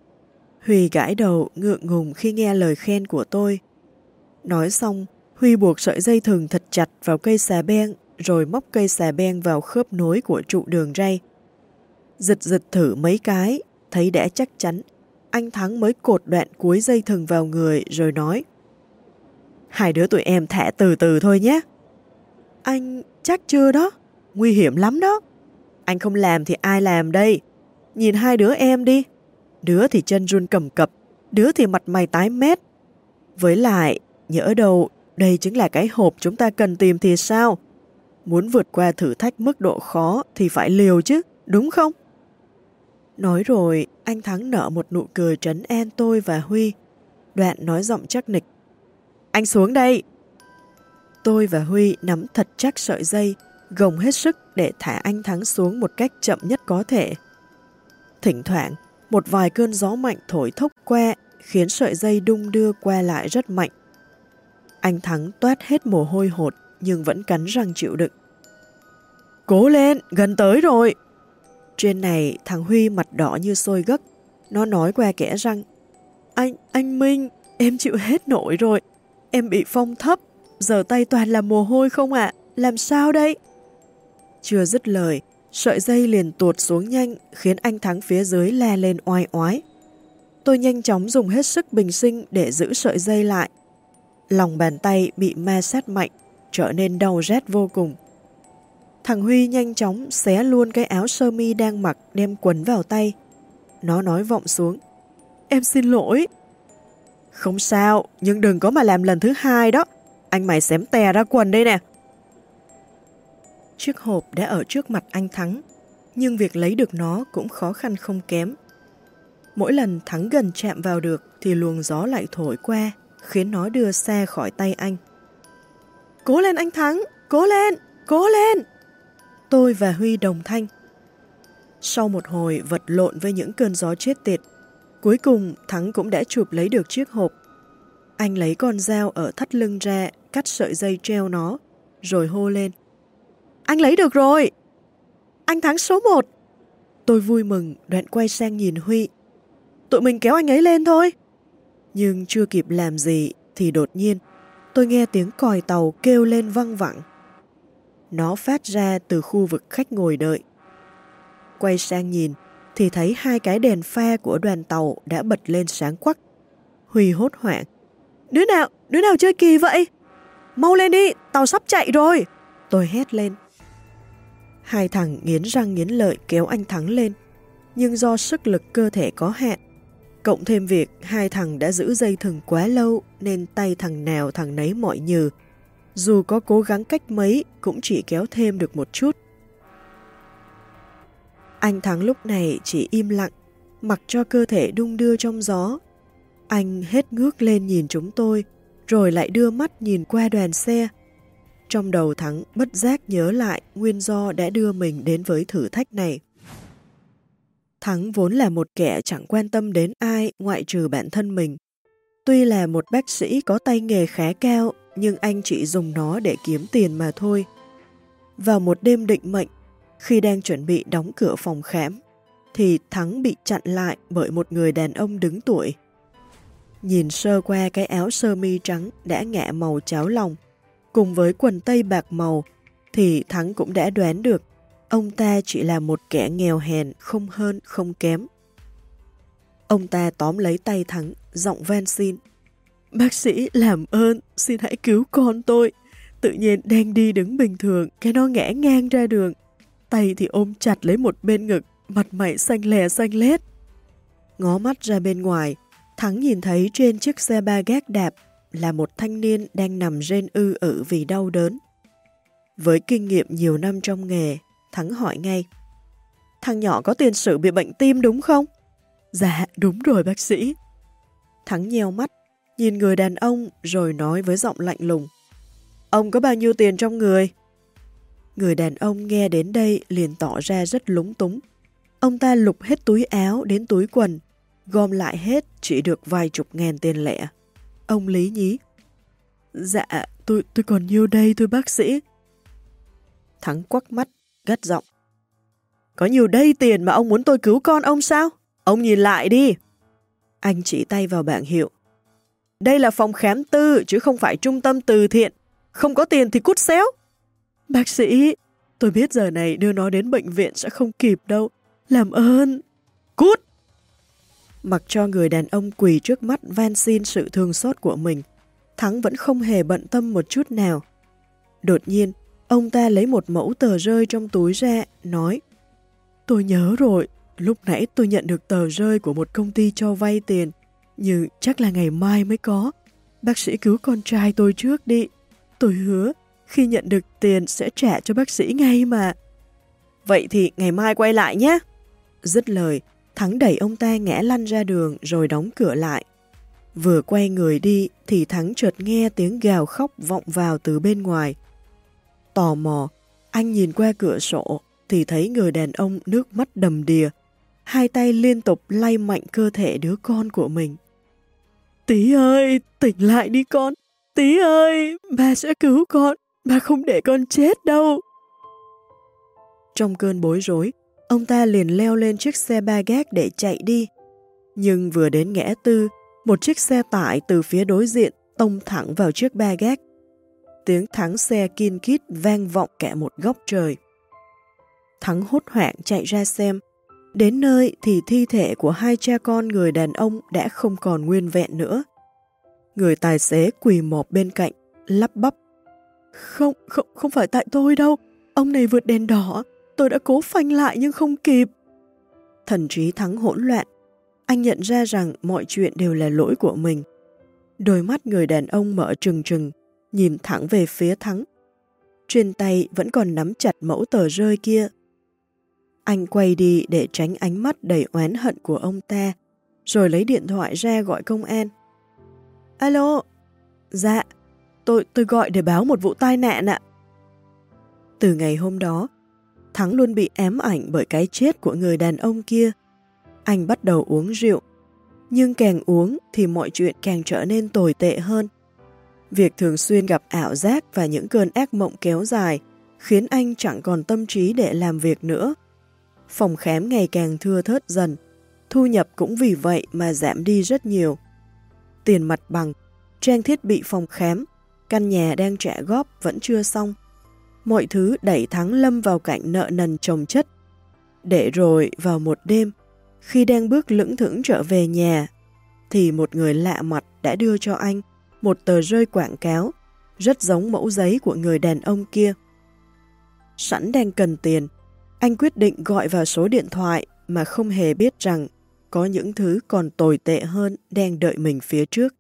Huy gãi đầu ngượng ngùng khi nghe lời khen của tôi. Nói xong, Huy buộc sợi dây thừng thật chặt vào cây xà beng, rồi móc cây xà beng vào khớp nối của trụ đường ray. Giật giật thử mấy cái, thấy đã chắc chắn, anh Thắng mới cột đoạn cuối dây thừng vào người rồi nói. Hai đứa tụi em thả từ từ thôi nhé. Anh chắc chưa đó, nguy hiểm lắm đó. Anh không làm thì ai làm đây? Nhìn hai đứa em đi. Đứa thì chân run cầm cập, đứa thì mặt mày tái mét. Với lại, nhỡ đâu đây chính là cái hộp chúng ta cần tìm thì sao? Muốn vượt qua thử thách mức độ khó thì phải liều chứ, đúng không? Nói rồi, anh Thắng nở một nụ cười trấn an tôi và Huy. Đoạn nói giọng chắc nịch. Anh xuống đây. Tôi và Huy nắm thật chắc sợi dây, gồng hết sức để thả anh Thắng xuống một cách chậm nhất có thể. Thỉnh thoảng, một vài cơn gió mạnh thổi thốc qua, khiến sợi dây đung đưa qua lại rất mạnh. Anh Thắng toát hết mồ hôi hột, nhưng vẫn cắn răng chịu đựng. Cố lên, gần tới rồi. Trên này, thằng Huy mặt đỏ như sôi gấc. Nó nói qua kẽ răng. Anh, anh Minh, em chịu hết nổi rồi. Em bị phong thấp, giờ tay toàn là mồ hôi không ạ? À? Làm sao đây? Chưa dứt lời, sợi dây liền tuột xuống nhanh, khiến anh Thắng phía dưới la lên oai oái. Tôi nhanh chóng dùng hết sức bình sinh để giữ sợi dây lại. Lòng bàn tay bị ma sát mạnh, trở nên đau rát vô cùng. Thằng Huy nhanh chóng xé luôn cái áo sơ mi đang mặc đem quấn vào tay. Nó nói vọng xuống. Em xin lỗi. Không sao, nhưng đừng có mà làm lần thứ hai đó. Anh mày xém tè ra quần đây nè. Chiếc hộp đã ở trước mặt anh Thắng, nhưng việc lấy được nó cũng khó khăn không kém. Mỗi lần Thắng gần chạm vào được thì luồng gió lại thổi qua, khiến nó đưa xa khỏi tay anh. Cố lên anh Thắng, cố lên, cố lên. Tôi và Huy đồng thanh. Sau một hồi vật lộn với những cơn gió chết tiệt, cuối cùng Thắng cũng đã chụp lấy được chiếc hộp. Anh lấy con dao ở thắt lưng ra, cắt sợi dây treo nó, rồi hô lên. Anh lấy được rồi! Anh Thắng số một! Tôi vui mừng, đoạn quay sang nhìn Huy. Tụi mình kéo anh ấy lên thôi. Nhưng chưa kịp làm gì thì đột nhiên tôi nghe tiếng còi tàu kêu lên văng vẳng. Nó phát ra từ khu vực khách ngồi đợi. Quay sang nhìn thì thấy hai cái đèn pha của đoàn tàu đã bật lên sáng quắc. Huy hốt hoảng. Đứa nào, đứa nào chơi kỳ vậy? Mau lên đi, tàu sắp chạy rồi. Tôi hét lên. Hai thằng nghiến răng nghiến lợi kéo anh Thắng lên. Nhưng do sức lực cơ thể có hạn, cộng thêm việc hai thằng đã giữ dây thừng quá lâu nên tay thằng nào thằng nấy mỏi nhừ. Dù có cố gắng cách mấy cũng chỉ kéo thêm được một chút. Anh Thắng lúc này chỉ im lặng, mặc cho cơ thể đung đưa trong gió. Anh hết ngước lên nhìn chúng tôi, rồi lại đưa mắt nhìn qua đoàn xe. Trong đầu Thắng bất giác nhớ lại nguyên do đã đưa mình đến với thử thách này. Thắng vốn là một kẻ chẳng quan tâm đến ai ngoại trừ bản thân mình. Tuy là một bác sĩ có tay nghề khá cao, nhưng anh chỉ dùng nó để kiếm tiền mà thôi. Vào một đêm định mệnh, khi đang chuẩn bị đóng cửa phòng khám, thì Thắng bị chặn lại bởi một người đàn ông đứng tuổi. Nhìn sơ qua cái áo sơ mi trắng đã ngả màu cháo lòng, cùng với quần tây bạc màu, thì Thắng cũng đã đoán được ông ta chỉ là một kẻ nghèo hèn, không hơn không kém. Ông ta tóm lấy tay Thắng, giọng van xin. Bác sĩ làm ơn, xin hãy cứu con tôi. Tự nhiên đang đi đứng bình thường, cái nó ngã ngang ra đường. Tay thì ôm chặt lấy một bên ngực, mặt mày xanh lè xanh lét. Ngó mắt ra bên ngoài, Thắng nhìn thấy trên chiếc xe ba gác đạp là một thanh niên đang nằm rên ư ử vì đau đớn. Với kinh nghiệm nhiều năm trong nghề, Thắng hỏi ngay. Thằng nhỏ có tiền sử bị bệnh tim đúng không? Dạ, đúng rồi bác sĩ. Thắng nheo mắt, nhìn người đàn ông rồi nói với giọng lạnh lùng. Ông có bao nhiêu tiền trong người? Người đàn ông nghe đến đây liền tỏ ra rất lúng túng. Ông ta lục hết túi áo đến túi quần, gom lại hết chỉ được vài chục ngàn tiền lẻ. Ông lý nhí. Dạ, tôi, tôi còn nhiêu đây thưa bác sĩ. Thắng quắc mắt, gắt giọng. Có nhiều đây tiền mà ông muốn tôi cứu con ông sao? Ông nhìn lại đi. Anh chỉ tay vào bảng hiệu. Đây là phòng khám tư chứ không phải trung tâm từ thiện. Không có tiền thì cút xéo. Bác sĩ, tôi biết giờ này đưa nó đến bệnh viện sẽ không kịp đâu. Làm ơn. Cút! Mặc cho người đàn ông quỳ trước mắt van xin sự thương xót của mình, Thắng vẫn không hề bận tâm một chút nào. Đột nhiên, ông ta lấy một mẫu tờ rơi trong túi ra, nói. Tôi nhớ rồi, lúc nãy tôi nhận được tờ rơi của một công ty cho vay tiền, nhưng chắc là ngày mai mới có. Bác sĩ cứu con trai tôi trước đi. Tôi hứa, khi nhận được tiền sẽ trả cho bác sĩ ngay mà. Vậy thì ngày mai quay lại nhé. Dứt lời, Thắng đẩy ông ta ngã lăn ra đường rồi đóng cửa lại. Vừa quay người đi thì Thắng chợt nghe tiếng gào khóc vọng vào từ bên ngoài. Tò mò, anh nhìn qua cửa sổ thì thấy người đàn ông nước mắt đầm đìa, hai tay liên tục lay mạnh cơ thể đứa con của mình. Tí ơi, tỉnh lại đi con. Tí ơi, bà sẽ cứu con, bà không để con chết đâu. Trong cơn bối rối, ông ta liền leo lên chiếc xe ba gác để chạy đi. Nhưng vừa đến ngã tư, một chiếc xe tải từ phía đối diện tông thẳng vào chiếc ba gác. Tiếng thắng xe kin kít vang vọng cả một góc trời. Thắng hốt hoảng chạy ra xem. Đến nơi thì thi thể của hai cha con người đàn ông đã không còn nguyên vẹn nữa. Người tài xế quỳ mọp bên cạnh, lắp bắp. Không, không, không phải tại tôi đâu. Ông này vượt đèn đỏ. Tôi đã cố phanh lại nhưng không kịp. Thần trí Thắng hỗn loạn. Anh nhận ra rằng mọi chuyện đều là lỗi của mình. Đôi mắt người đàn ông mở trừng trừng, nhìn thẳng về phía Thắng. Trên tay vẫn còn nắm chặt mẫu tờ rơi kia. Anh quay đi để tránh ánh mắt đầy oán hận của ông ta, rồi lấy điện thoại ra gọi công an. Alo? Dạ. tôi tôi gọi để báo một vụ tai nạn ạ. Từ ngày hôm đó, Thắng luôn bị ám ảnh bởi cái chết của người đàn ông kia. Anh bắt đầu uống rượu, nhưng càng uống thì mọi chuyện càng trở nên tồi tệ hơn. Việc thường xuyên gặp ảo giác và những cơn ác mộng kéo dài khiến anh chẳng còn tâm trí để làm việc nữa. Phòng khám ngày càng thưa thớt dần, thu nhập cũng vì vậy mà giảm đi rất nhiều. Tiền mặt bằng, trang thiết bị phòng khám, căn nhà đang trả góp vẫn chưa xong. Mọi thứ đẩy Thắng lâm vào cảnh nợ nần chồng chất. Để rồi vào một đêm, khi đang bước lững thững trở về nhà, thì một người lạ mặt đã đưa cho anh một tờ rơi quảng cáo, rất giống mẫu giấy của người đàn ông kia. Sẵn đang cần tiền, anh quyết định gọi vào số điện thoại mà không hề biết rằng có những thứ còn tồi tệ hơn đang đợi mình phía trước.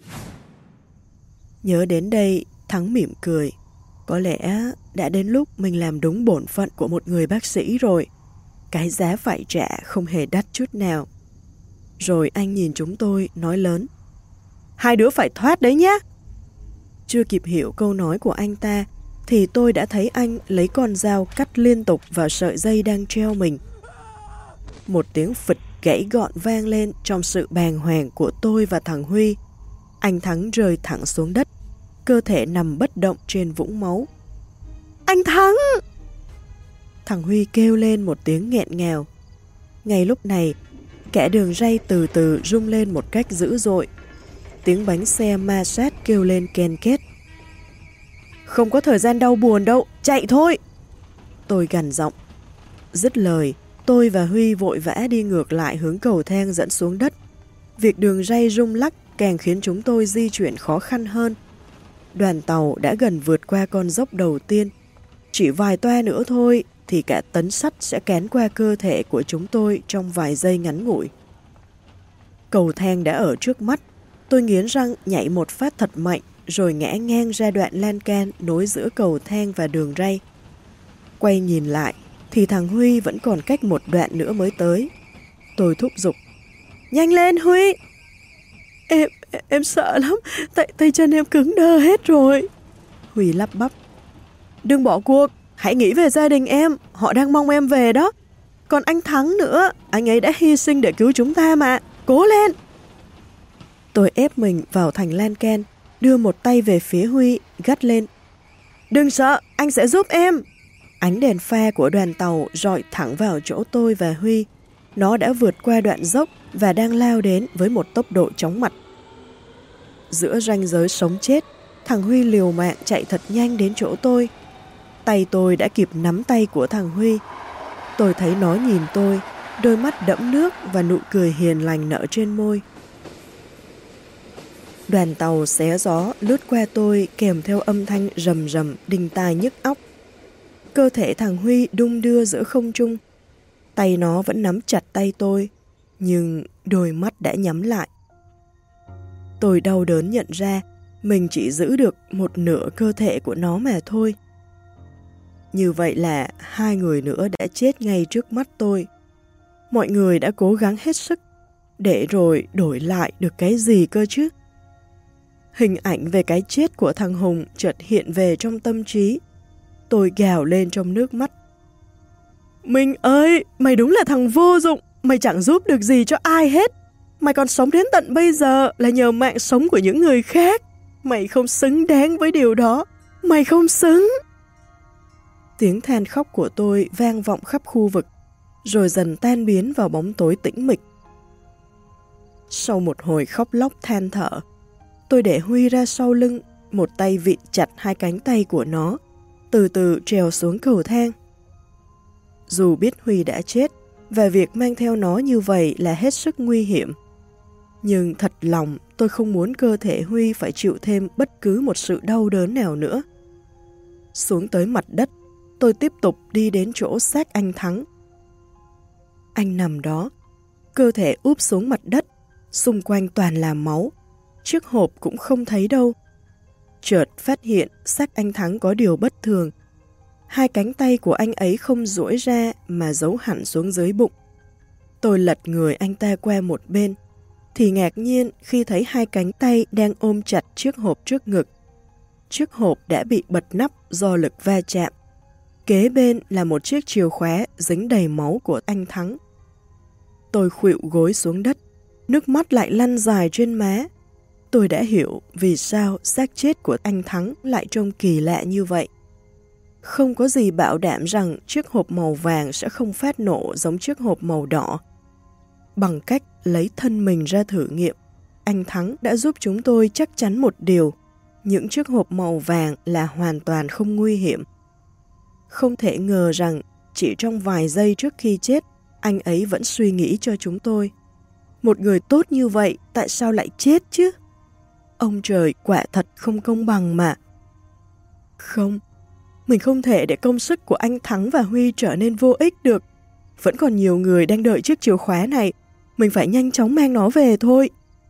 Nhớ đến đây, Thắng mỉm cười. Có lẽ đã đến lúc mình làm đúng bổn phận của một người bác sĩ rồi. Cái giá phải trả không hề đắt chút nào. Rồi anh nhìn chúng tôi nói lớn. Hai đứa phải thoát đấy nhé. Chưa kịp hiểu câu nói của anh ta thì tôi đã thấy anh lấy con dao cắt liên tục vào sợi dây đang treo mình. Một tiếng phịch gãy gọn vang lên trong sự bàng hoàng của tôi và thằng Huy. Anh Thắng rơi thẳng xuống đất, cơ thể nằm bất động trên vũng máu. Anh Thắng! Thằng Huy kêu lên một tiếng nghẹn ngào. Ngay lúc này, kẻ đường ray từ từ rung lên một cách dữ dội. Tiếng bánh xe ma sát kêu lên ken két. Không có thời gian đau buồn đâu, chạy thôi! Tôi gằn giọng. Dứt lời, tôi và Huy vội vã đi ngược lại hướng cầu thang dẫn xuống đất. Việc đường ray rung lắc càng khiến chúng tôi di chuyển khó khăn hơn. Đoàn tàu đã gần vượt qua con dốc đầu tiên. Chỉ vài toa nữa thôi thì cả tấn sắt sẽ cán qua cơ thể của chúng tôi trong vài giây ngắn ngủi. Cầu thang đã ở trước mắt. Tôi nghiến răng nhảy một phát thật mạnh rồi ngã ngang ra đoạn lan can nối giữa cầu thang và đường ray. Quay nhìn lại thì thằng Huy vẫn còn cách một đoạn nữa mới tới. Tôi thúc giục. Nhanh lên Huy! Em, em sợ lắm, tay, tay chân em cứng đơ hết rồi. Huy lắp bắp. Đừng bỏ cuộc, hãy nghĩ về gia đình em, họ đang mong em về đó. Còn anh Thắng nữa, anh ấy đã hy sinh để cứu chúng ta mà, cố lên. Tôi ép mình vào thành lan can, đưa một tay về phía Huy, gắt lên. Đừng sợ, anh sẽ giúp em. Ánh đèn pha của đoàn tàu rọi thẳng vào chỗ tôi và Huy. Nó đã vượt qua đoạn dốc và đang lao đến với một tốc độ chóng mặt. Giữa ranh giới sống chết, thằng Huy liều mạng chạy thật nhanh đến chỗ tôi. Tay tôi đã kịp nắm tay của thằng Huy. Tôi thấy nó nhìn tôi, đôi mắt đẫm nước và nụ cười hiền lành nở trên môi. Đoàn tàu xé gió lướt qua tôi kèm theo âm thanh rầm rầm đinh tai nhức óc. Cơ thể thằng Huy đung đưa giữa không trung. Tay nó vẫn nắm chặt tay tôi, nhưng đôi mắt đã nhắm lại. Tôi đau đớn nhận ra mình chỉ giữ được một nửa cơ thể của nó mà thôi. Như vậy là hai người nữa đã chết ngay trước mắt tôi. Mọi người đã cố gắng hết sức, để rồi đổi lại được cái gì cơ chứ? Hình ảnh về cái chết của thằng Hùng chợt hiện về trong tâm trí. Tôi gào lên trong nước mắt. Minh ơi, mày đúng là thằng vô dụng, mày chẳng giúp được gì cho ai hết. Mày còn sống đến tận bây giờ là nhờ mạng sống của những người khác. Mày không xứng đáng với điều đó, mày không xứng. Tiếng than khóc của tôi vang vọng khắp khu vực, rồi dần tan biến vào bóng tối tĩnh mịch. Sau một hồi khóc lóc than thở, tôi để Huy ra sau lưng, một tay vịn chặt hai cánh tay của nó, từ từ trèo xuống cầu thang. Dù biết Huy đã chết, và việc mang theo nó như vậy là hết sức nguy hiểm, nhưng thật lòng tôi không muốn cơ thể Huy phải chịu thêm bất cứ một sự đau đớn nào nữa. Xuống tới mặt đất, tôi tiếp tục đi đến chỗ xác anh Thắng. Anh nằm đó, cơ thể úp xuống mặt đất, xung quanh toàn là máu, chiếc hộp cũng không thấy đâu. Chợt phát hiện xác anh Thắng có điều bất thường. Hai cánh tay của anh ấy không duỗi ra mà giấu hẳn xuống dưới bụng. Tôi lật người anh ta qua một bên, thì ngạc nhiên khi thấy hai cánh tay đang ôm chặt chiếc hộp trước ngực. chiếc hộp đã bị bật nắp do lực va chạm. Kế bên là một chiếc chìa khóa dính đầy máu của anh Thắng. Tôi khuỵu gối xuống đất, nước mắt lại lăn dài trên má. Tôi đã hiểu vì sao xác chết của anh Thắng lại trông kỳ lạ như vậy. Không có gì bảo đảm rằng chiếc hộp màu vàng sẽ không phát nổ giống chiếc hộp màu đỏ. Bằng cách lấy thân mình ra thử nghiệm, anh Thắng đã giúp chúng tôi chắc chắn một điều, những chiếc hộp màu vàng là hoàn toàn không nguy hiểm. Không thể ngờ rằng chỉ trong vài giây trước khi chết, anh ấy vẫn suy nghĩ cho chúng tôi. Một người tốt như vậy tại sao lại chết chứ? Ông trời quả thật không công bằng mà. Không, mình không thể để công sức của anh Thắng và Huy trở nên vô ích được. Vẫn còn nhiều người đang đợi chiếc chìa khóa này, mình phải nhanh chóng mang nó về thôi.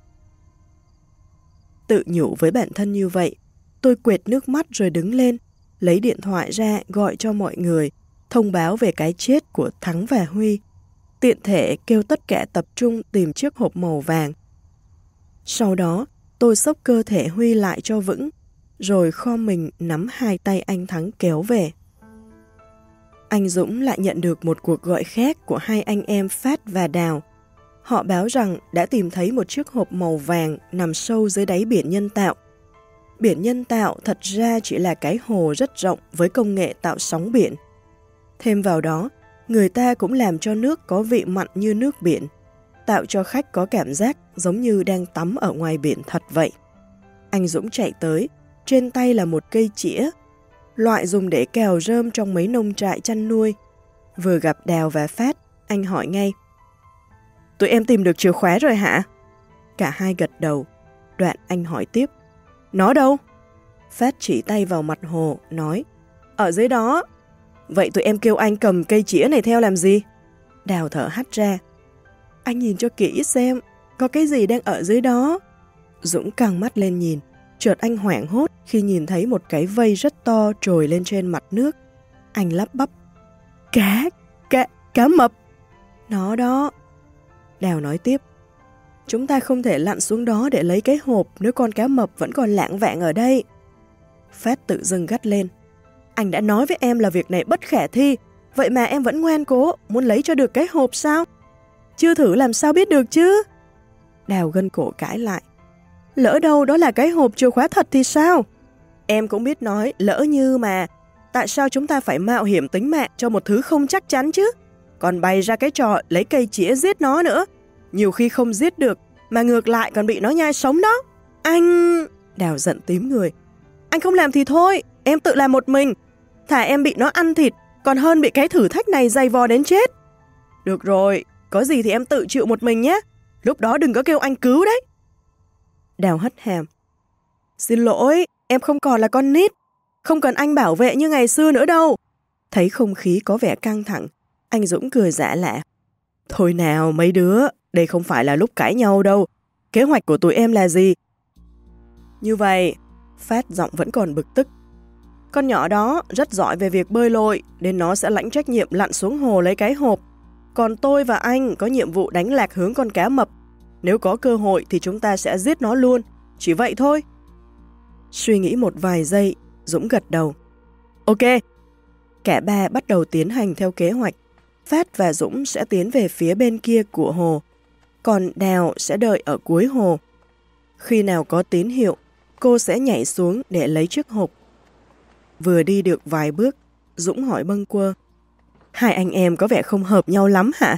Tự nhủ với bản thân như vậy, tôi quệt nước mắt rồi đứng lên, lấy điện thoại ra gọi cho mọi người, thông báo về cái chết của Thắng và Huy, tiện thể kêu tất cả tập trung tìm chiếc hộp màu vàng. Sau đó, tôi xốc cơ thể Huy lại cho vững, rồi khom mình nắm hai tay anh Thắng kéo về. Anh Dũng lại nhận được một cuộc gọi khác của hai anh em Phát và Đào. Họ báo rằng đã tìm thấy một chiếc hộp màu vàng nằm sâu dưới đáy biển nhân tạo. Biển nhân tạo thật ra chỉ là cái hồ rất rộng với công nghệ tạo sóng biển. Thêm vào đó, người ta cũng làm cho nước có vị mặn như nước biển, tạo cho khách có cảm giác giống như đang tắm ở ngoài biển thật vậy. Anh Dũng chạy tới, trên tay là một cây chĩa, loại dùng để cào rơm trong mấy nông trại chăn nuôi. Vừa gặp Đào và Phát, anh hỏi ngay: "Tụi em tìm được chìa khóa rồi hả?" Cả hai gật đầu. Đoạn anh hỏi tiếp: "Nó đâu?" Phát chỉ tay vào mặt hồ, nói: "Ở dưới đó." "Vậy tụi em kêu anh cầm cây chĩa này theo làm gì?" Đào thở hắt ra: "Anh nhìn cho kỹ xem, có cái gì đang ở dưới đó." Dũng căng mắt lên nhìn, chợt anh hoảng hốt khi nhìn thấy một cái vây rất to trồi lên trên mặt nước. Anh lắp bắp: Cá, cá, cá mập. Nó đó. Đào nói tiếp: "Chúng ta không thể lặn xuống đó để lấy cái hộp nếu con cá mập vẫn còn lảng vảng ở đây." Phát tự dưng gắt lên: "Anh đã nói với em là việc này bất khả thi, vậy mà em vẫn ngoan cố muốn lấy cho được cái hộp sao? Chưa thử làm sao biết được chứ?" Đào gân cổ cãi lại: "Lỡ đâu đó là cái hộp chìa khóa thật thì sao? Em cũng biết nói lỡ như mà, tại sao chúng ta phải mạo hiểm tính mạng cho một thứ không chắc chắn chứ? Còn bày ra cái trò lấy cây chĩa giết nó nữa. Nhiều khi không giết được, mà ngược lại còn bị nó nhai sống đó. Anh..." Đào giận tím người: "Anh không làm thì thôi, em tự làm một mình. Thà em bị nó ăn thịt, còn hơn bị cái thử thách này dày vò đến chết." "Được rồi, có gì thì em tự chịu một mình nhé. Lúc đó đừng có kêu anh cứu đấy." Đào hất hàm: "Xin lỗi, em không còn là con nít, không cần anh bảo vệ như ngày xưa nữa đâu." Thấy không khí có vẻ căng thẳng, anh Dũng cười giã lạ: "Thôi nào mấy đứa, đây không phải là lúc cãi nhau đâu. Kế hoạch của tụi em là gì?" "Như vậy," Phát giọng vẫn còn bực tức, "con nhỏ đó rất giỏi về việc bơi lội, nên nó sẽ lãnh trách nhiệm lặn xuống hồ lấy cái hộp. Còn tôi và anh có nhiệm vụ đánh lạc hướng con cá mập. Nếu có cơ hội thì chúng ta sẽ giết nó luôn. Chỉ vậy thôi." Suy nghĩ một vài giây, Dũng gật đầu: "Ok." Cả ba bắt đầu tiến hành theo kế hoạch. Phát và Dũng sẽ tiến về phía bên kia của hồ, còn Đào sẽ đợi ở cuối hồ. Khi nào có tín hiệu, cô sẽ nhảy xuống để lấy chiếc hộp. Vừa đi được vài bước, Dũng hỏi bâng quơ: "Hai anh em có vẻ không hợp nhau lắm hả?"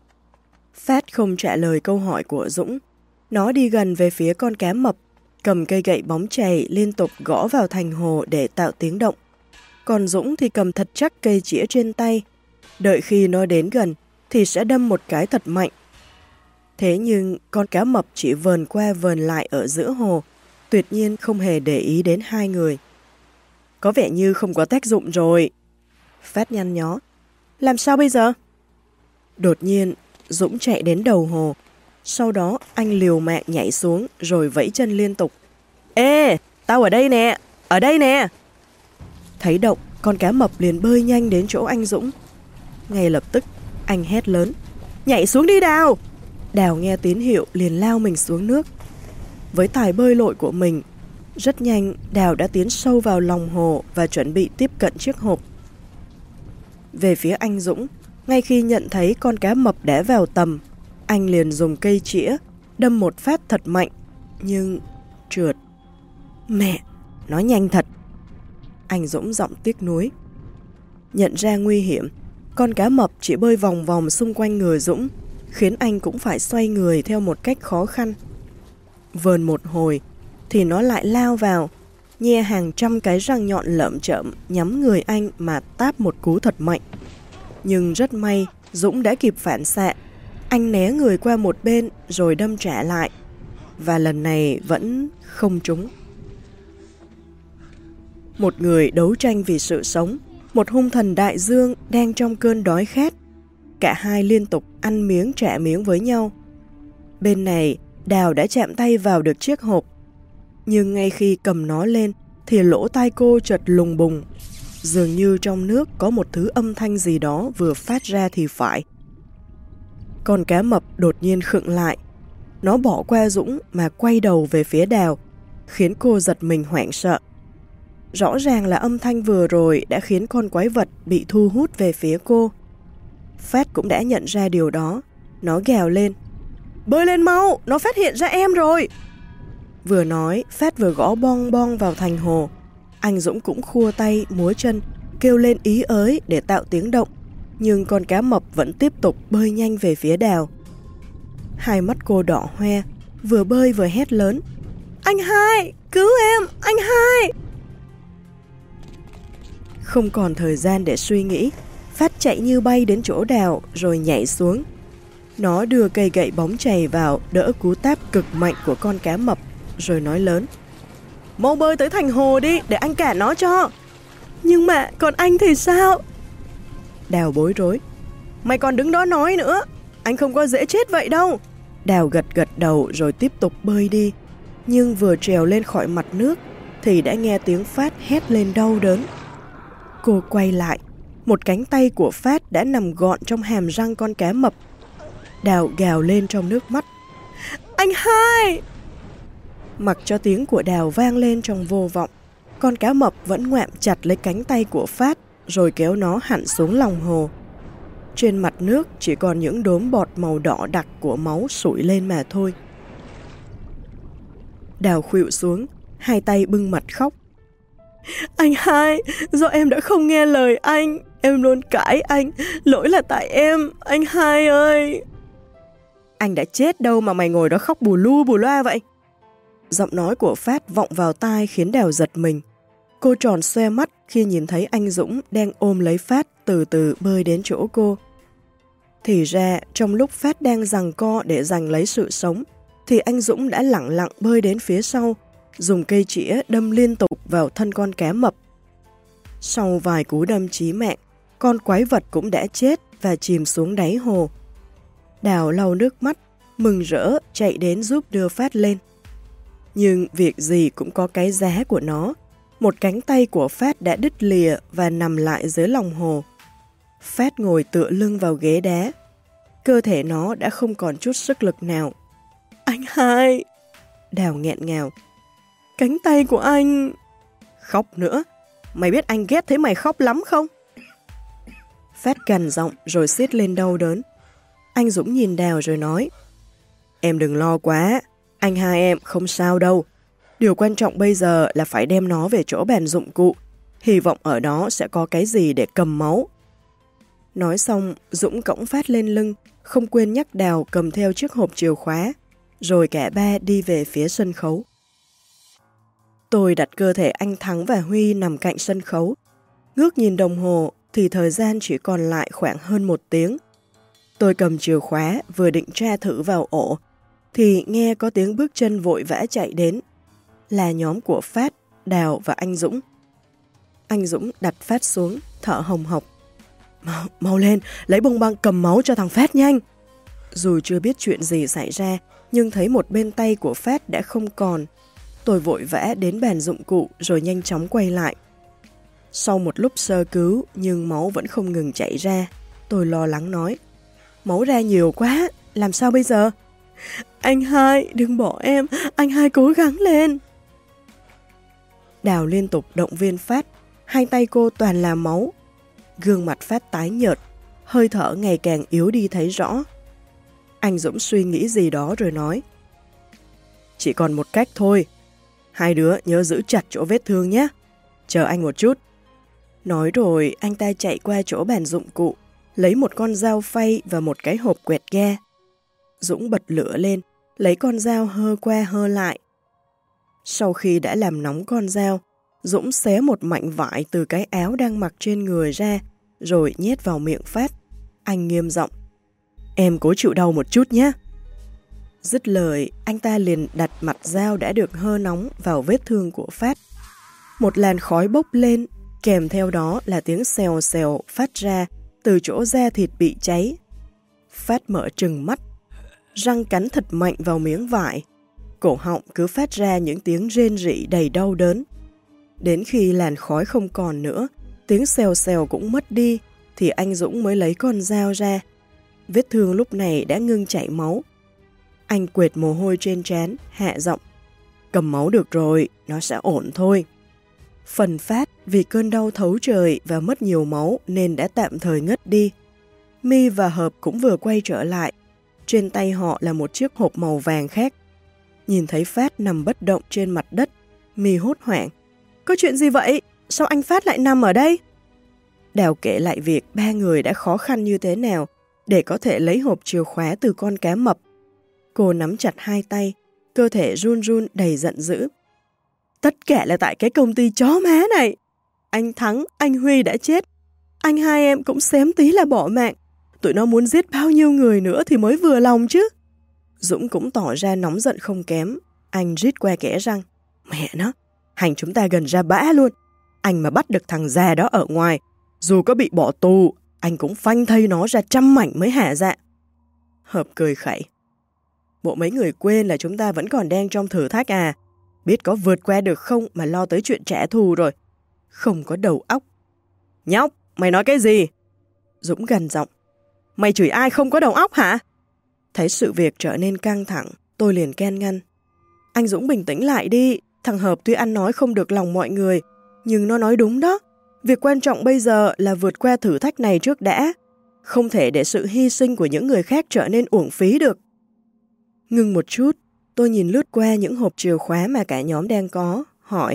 Phát không trả lời câu hỏi của Dũng. Nó đi gần về phía con cá mập, cầm cây gậy bóng chày liên tục gõ vào thành hồ để tạo tiếng động. Còn Dũng thì cầm thật chắc cây chĩa trên tay, đợi khi nó đến gần thì sẽ đâm một cái thật mạnh. Thế nhưng con cá mập chỉ vờn qua vờn lại ở giữa hồ, tuyệt nhiên không hề để ý đến hai người. "Có vẻ như không có tác dụng rồi." Phát nhăn nhó: "Làm sao bây giờ?" Đột nhiên, Dũng chạy đến đầu hồ. Sau đó anh liều mạng nhảy xuống rồi vẫy chân liên tục: "Ê, tao ở đây nè, ở đây nè." Thấy động, con cá mập liền bơi nhanh đến chỗ anh Dũng. Ngay lập tức, anh hét lớn: "Nhảy xuống đi Đào!" Đào nghe tín hiệu liền lao mình xuống nước. Với tài bơi lội của mình, Rất nhanh, Đào đã tiến sâu vào lòng hồ và chuẩn bị tiếp cận chiếc hộp. Về phía anh Dũng, ngay khi nhận thấy con cá mập đã vào tầm, anh liền dùng cây chĩa, đâm một phát thật mạnh, nhưng trượt. Mẹ, nó nhanh thật. Anh Dũng giọng tiếc nuối. Nhận ra nguy hiểm, con cá mập chỉ bơi vòng vòng xung quanh người Dũng, khiến anh cũng phải xoay người theo một cách khó khăn. Vờn một hồi, thì nó lại lao vào, nhe hàng trăm cái răng nhọn lởm chởm nhắm người anh mà táp một cú thật mạnh. Nhưng rất may, Dũng đã kịp phản xạ. Anh né người qua một bên rồi đâm trả lại. Và lần này vẫn không trúng. Một người đấu tranh vì sự sống, một hung thần đại dương đang trong cơn đói khát. Cả hai liên tục ăn miếng trả miếng với nhau. Bên này, Đào đã chạm tay vào được chiếc hộp. Nhưng ngay khi cầm nó lên thì lỗ tai cô chợt lùng bùng. Dường như trong nước có một thứ âm thanh gì đó vừa phát ra thì phải. Con cá mập đột nhiên khựng lại. Nó bỏ qua Dũng mà quay đầu về phía Đào, khiến cô giật mình hoảng sợ. Rõ ràng là âm thanh vừa rồi đã khiến con quái vật bị thu hút về phía cô. Phát cũng đã nhận ra điều đó. Nó gào lên. Bơi lên mau, nó phát hiện ra em rồi. Vừa nói, Phát vừa gõ bong bong vào thành hồ. Anh Dũng cũng khua tay, múa chân, kêu lên ý ới để tạo tiếng động. Nhưng con cá mập vẫn tiếp tục bơi nhanh về phía Đào. Hai mắt cô đỏ hoe, vừa bơi vừa hét lớn. Anh hai, cứu em, anh hai. Không còn thời gian để suy nghĩ, Phát chạy như bay đến chỗ Đào rồi nhảy xuống. Nó đưa cây gậy bóng chày vào đỡ cú táp cực mạnh của con cá mập, rồi nói lớn. Mau bơi tới thành hồ đi, để anh cản nó cho. Nhưng mà còn anh thì sao? Đào bối rối. Mày còn đứng đó nói nữa, anh không có dễ chết vậy đâu. Đào gật gật đầu rồi tiếp tục bơi đi. Nhưng vừa trèo lên khỏi mặt nước thì đã nghe tiếng Phát hét lên đau đớn. Cô quay lại, một cánh tay của Phát đã nằm gọn trong hàm răng con cá mập. Đào gào lên trong nước mắt. Anh hai! Mặc cho tiếng của Đào vang lên trong vô vọng, con cá mập vẫn ngoạm chặt lấy cánh tay của Phát rồi kéo nó hẳn xuống lòng hồ. Trên mặt nước chỉ còn những đốm bọt màu đỏ đặc của máu sủi lên mà thôi. Đào khuỵu xuống, hai tay bưng mặt khóc. Anh hai, do em đã không nghe lời anh, em luôn cãi anh, lỗi là tại em, anh hai ơi. Anh đã chết đâu mà mày ngồi đó khóc bù lu bù loa vậy? Giọng nói của Phát vọng vào tai khiến Đào giật mình. Cô tròn xoe mắt khi nhìn thấy anh Dũng đang ôm lấy Phát từ từ bơi đến chỗ cô. Thì ra, trong lúc Phát đang giằng co để giành lấy sự sống, thì anh Dũng đã lẳng lặng bơi đến phía sau, dùng cây chĩa đâm liên tục vào thân con cá mập. Sau vài cú đâm chí mạng, con quái vật cũng đã chết và chìm xuống đáy hồ. Đào lau nước mắt, mừng rỡ chạy đến giúp đưa Phát lên. Nhưng việc gì cũng có cái giá của nó. Một cánh tay của Phát đã đứt lìa và nằm lại dưới lòng hồ. Phát ngồi tựa lưng vào ghế đá. Cơ thể nó đã không còn chút sức lực nào. Anh hai! Đào nghẹn ngào. Cánh tay của anh... Khóc nữa. Mày biết anh ghét thấy mày khóc lắm không? Phát gằn giọng rồi xiết lên đau đớn. Anh Dũng nhìn Đào rồi nói. Em đừng lo quá. Anh hai em không sao đâu. Điều quan trọng bây giờ là phải đem nó về chỗ bàn dụng cụ. Hy vọng ở đó sẽ có cái gì để cầm máu. Nói xong, Dũng cõng Phát lên lưng, không quên nhắc Đào cầm theo chiếc hộp chìa khóa, rồi cả ba đi về phía sân khấu. Tôi đặt cơ thể anh Thắng và Huy nằm cạnh sân khấu. Ngước nhìn đồng hồ thì thời gian chỉ còn lại khoảng hơn một tiếng. Tôi cầm chìa khóa vừa định tra thử vào ổ, thì nghe có tiếng bước chân vội vã chạy đến. Là nhóm của Phát, Đào và anh Dũng. Anh Dũng đặt Phát xuống, thở hồng hộc. Mau, mau lên, lấy bông băng cầm máu cho thằng Phát nhanh. Dù chưa biết chuyện gì xảy ra, nhưng thấy một bên tay của Phát đã không còn. Tôi vội vã đến bàn dụng cụ rồi nhanh chóng quay lại. Sau một lúc sơ cứu nhưng máu vẫn không ngừng chảy ra. Tôi lo lắng nói. Máu ra nhiều quá, làm sao bây giờ? Anh hai, đừng bỏ em, anh hai cố gắng lên. Đào liên tục động viên Phát, hai tay cô toàn là máu. Gương mặt Phát tái nhợt, hơi thở ngày càng yếu đi thấy rõ. Anh Dũng suy nghĩ gì đó rồi nói: Chỉ còn một cách thôi. Hai đứa nhớ giữ chặt chỗ vết thương nhé. Chờ anh một chút. Nói rồi anh ta chạy qua chỗ bàn dụng cụ, lấy một con dao phay và một cái hộp quẹt ga. Dũng bật lửa lên, lấy con dao hơ qua hơ lại. Sau khi đã làm nóng con dao, Dũng xé một mảnh vải từ cái áo đang mặc trên người ra, rồi nhét vào miệng Phát. Anh nghiêm giọng: Em cố chịu đau một chút nhé. Dứt lời, anh ta liền đặt mặt dao đã được hơ nóng vào vết thương của Phát. Một làn khói bốc lên, kèm theo đó là tiếng xèo xèo phát ra từ chỗ da thịt bị cháy. Phát mở trừng mắt, răng cắn thật mạnh vào miếng vải. Cổ họng cứ phát ra những tiếng rên rỉ đầy đau đớn. Đến khi làn khói không còn nữa, tiếng xèo xèo cũng mất đi, thì anh Dũng mới lấy con dao ra. Vết thương lúc này đã ngưng chảy máu. Anh quệt mồ hôi trên trán, hạ giọng: Cầm máu được rồi, nó sẽ ổn thôi. Phần Phát vì cơn đau thấu trời và mất nhiều máu nên đã tạm thời ngất đi. My và Hợp cũng vừa quay trở lại. Trên tay họ là một chiếc hộp màu vàng khác. Nhìn thấy Phát nằm bất động trên mặt đất, My hốt hoảng: Có chuyện gì vậy? Sao anh Phát lại nằm ở đây? Đào kể lại việc ba người đã khó khăn như thế nào để có thể lấy hộp chìa khóa từ con cá mập. Cô nắm chặt hai tay, cơ thể run run đầy giận dữ. Tất cả là tại cái công ty chó má này. Anh Thắng, anh Huy đã chết. Anh hai em cũng xém tí là bỏ mạng. Tụi nó muốn giết bao nhiêu người nữa thì mới vừa lòng chứ. Dũng cũng tỏ ra nóng giận không kém. Anh rít qua kẽ răng: Mẹ nó, hành chúng ta gần ra bã luôn. Anh mà bắt được thằng già đó ở ngoài, dù có bị bỏ tù, anh cũng phanh thây nó ra trăm mảnh mới hả dạ. Hợp cười khẩy: Bộ mấy người quên là chúng ta vẫn còn đang trong thử thách à? Biết có vượt qua được không mà lo tới chuyện trả thù rồi. Không có đầu óc. Nhóc, mày nói cái gì? Dũng gằn giọng: Mày chửi ai không có đầu óc hả? Thấy sự việc trở nên căng thẳng, tôi liền can ngăn: Anh Dũng bình tĩnh lại đi. Thằng Hợp tuy ăn nói không được lòng mọi người, nhưng nó nói đúng đó. Việc quan trọng bây giờ là vượt qua thử thách này trước đã. Không thể để sự hy sinh của những người khác trở nên uổng phí được. Ngưng một chút, tôi nhìn lướt qua những hộp chìa khóa mà cả nhóm đang có, hỏi: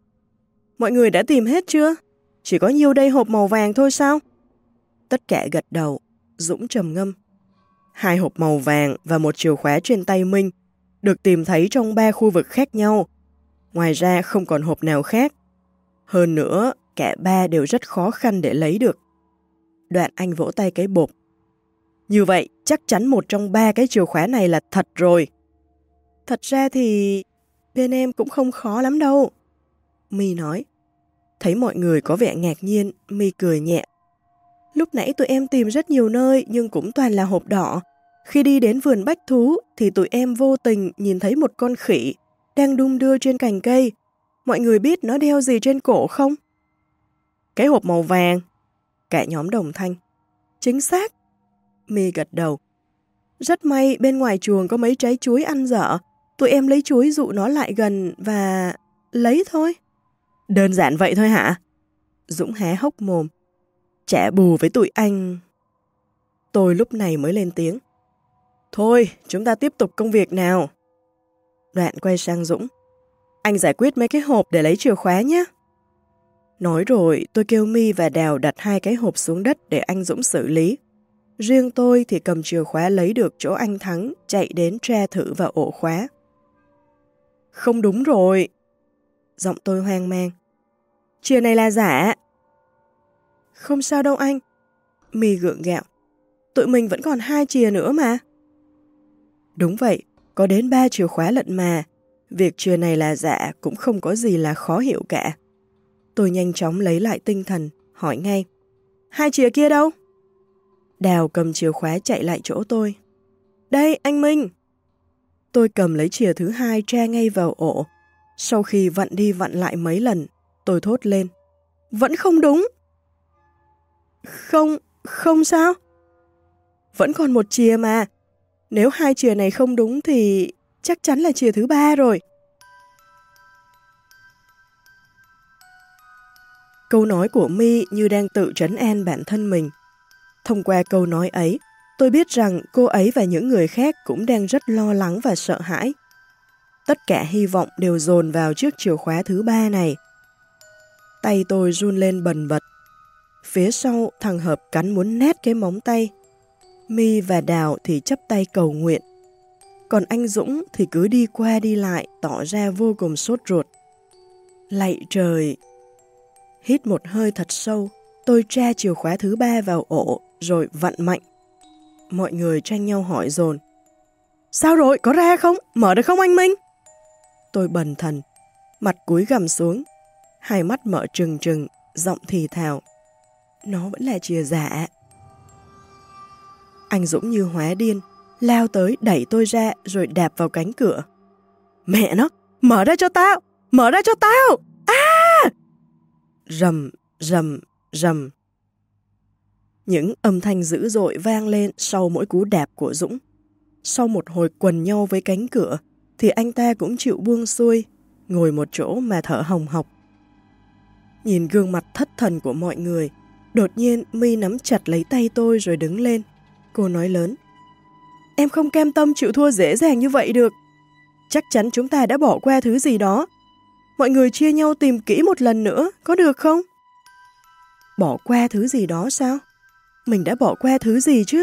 Mọi người đã tìm hết chưa? Chỉ có nhiêu đây hộp màu vàng thôi sao? Tất cả gật đầu. Dũng trầm ngâm: Hai hộp màu vàng và một chìa khóa trên tay Minh được tìm thấy trong ba khu vực khác nhau. Ngoài ra không còn hộp nào khác. Hơn nữa, cả ba đều rất khó khăn để lấy được. Đoạn anh vỗ tay cái bộp: Như vậy, chắc chắn một trong ba cái chìa khóa này là thật rồi. Thật ra thì bên em cũng không khó lắm đâu, My nói. Thấy mọi người có vẻ ngạc nhiên, My cười nhẹ: Lúc nãy tụi em tìm rất nhiều nơi nhưng cũng toàn là hộp đỏ. Khi đi đến vườn bách thú thì tụi em vô tình nhìn thấy một con khỉ đang đung đưa trên cành cây. Mọi người biết nó đeo gì trên cổ không? Cái hộp màu vàng. Cả nhóm đồng thanh: Chính xác. My gật đầu. Rất may bên ngoài chuồng có mấy trái chuối ăn dở. Tụi em lấy chuối dụ nó lại gần và lấy thôi. Đơn giản vậy thôi hả? Dũng há hốc mồm. Trả bù với tụi anh. Tôi lúc này mới lên tiếng: Thôi, chúng ta tiếp tục công việc nào. Đoạn quay sang Dũng: Anh giải quyết mấy cái hộp để lấy chìa khóa nhé. Nói rồi tôi kêu My và Đào đặt hai cái hộp xuống đất để anh Dũng xử lý. Riêng tôi thì cầm chìa khóa lấy được chỗ anh Thắng, chạy đến tra thử vào ổ khóa. Không đúng rồi. Giọng tôi hoang mang. Chìa này là giả. Không sao đâu anh. My gượng gạo. Tụi mình vẫn còn hai chìa nữa mà. Đúng vậy, có đến ba chìa khóa lận mà. Việc chìa này là giả cũng không có gì là khó hiểu cả. Tôi nhanh chóng lấy lại tinh thần, hỏi ngay: Hai chìa kia đâu? Đào cầm chìa khóa chạy lại chỗ tôi. Đây, anh Minh. Tôi cầm lấy chìa thứ hai tra ngay vào ổ. Sau khi vặn đi vặn lại mấy lần, tôi thốt lên: Vẫn không đúng. Không, không sao? Vẫn còn một chìa mà. Nếu hai chìa này không đúng thì chắc chắn là chìa thứ ba rồi. Câu nói của My như đang tự trấn an bản thân mình. Thông qua câu nói ấy, tôi biết rằng cô ấy và những người khác cũng đang rất lo lắng và sợ hãi. Tất cả hy vọng đều dồn vào chiếc chìa khóa thứ ba này. Tay tôi run lên bần bật. Phía sau, thằng Hợp cắn muốn nát cái móng tay. My và Đào thì chắp tay cầu nguyện. Còn anh Dũng thì cứ đi qua đi lại, tỏ ra vô cùng sốt ruột. Lạy trời! Hít một hơi thật sâu, tôi tra chìa khóa thứ ba vào ổ, rồi vặn mạnh. Mọi người tranh nhau hỏi dồn. Sao rồi? Có ra không? Mở được không anh Minh? Tôi bần thần, mặt cúi gằm xuống, hai mắt mở trừng trừng, giọng thì thào. Nó vẫn là chìa giả. Anh Dũng như hóa điên, lao tới đẩy tôi ra rồi đạp vào cánh cửa. Mẹ nó, mở ra cho tao! Mở ra cho tao! À! Rầm, rầm, rầm. Những âm thanh dữ dội vang lên sau mỗi cú đạp của Dũng. Sau một hồi quần nhau với cánh cửa, thì anh ta cũng chịu buông xuôi, ngồi một chỗ mà thở hồng hộc. Nhìn gương mặt thất thần của mọi người, đột nhiên My nắm chặt lấy tay tôi rồi đứng lên. Cô nói lớn. Em không cam tâm chịu thua dễ dàng như vậy được. Chắc chắn chúng ta đã bỏ qua thứ gì đó. Mọi người chia nhau tìm kỹ một lần nữa, có được không? Bỏ qua thứ gì đó sao? Mình đã bỏ qua thứ gì chứ?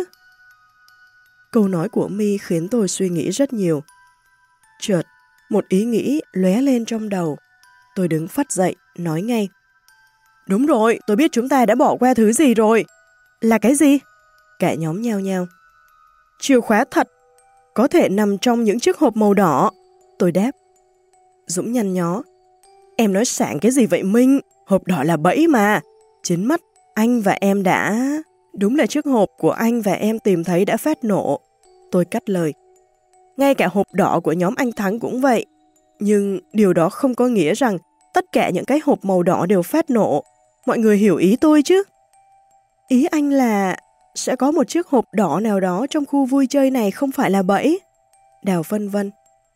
Câu nói của My khiến tôi suy nghĩ rất nhiều. Chợt, một ý nghĩ lóe lên trong đầu. Tôi đứng phắt dậy, nói ngay. Đúng rồi, tôi biết chúng ta đã bỏ qua thứ gì rồi. Là cái gì? Cả nhóm nhao nhao. Chìa khóa thật, có thể nằm trong những chiếc hộp màu đỏ. Tôi đáp. Dũng nhăn nhó. Em nói sảng cái gì vậy Minh? Hộp đỏ là bẫy mà. Chính mắt, anh và em đã... Đúng là chiếc hộp của anh và em tìm thấy đã phát nổ. Tôi cắt lời. Ngay cả hộp đỏ của nhóm anh Thắng cũng vậy. Nhưng điều đó không có nghĩa rằng tất cả những cái hộp màu đỏ đều phát nổ. Mọi người hiểu ý tôi chứ? Ý anh là sẽ có một chiếc hộp đỏ nào đó trong khu vui chơi này không phải là bẫy. Đào phân vân.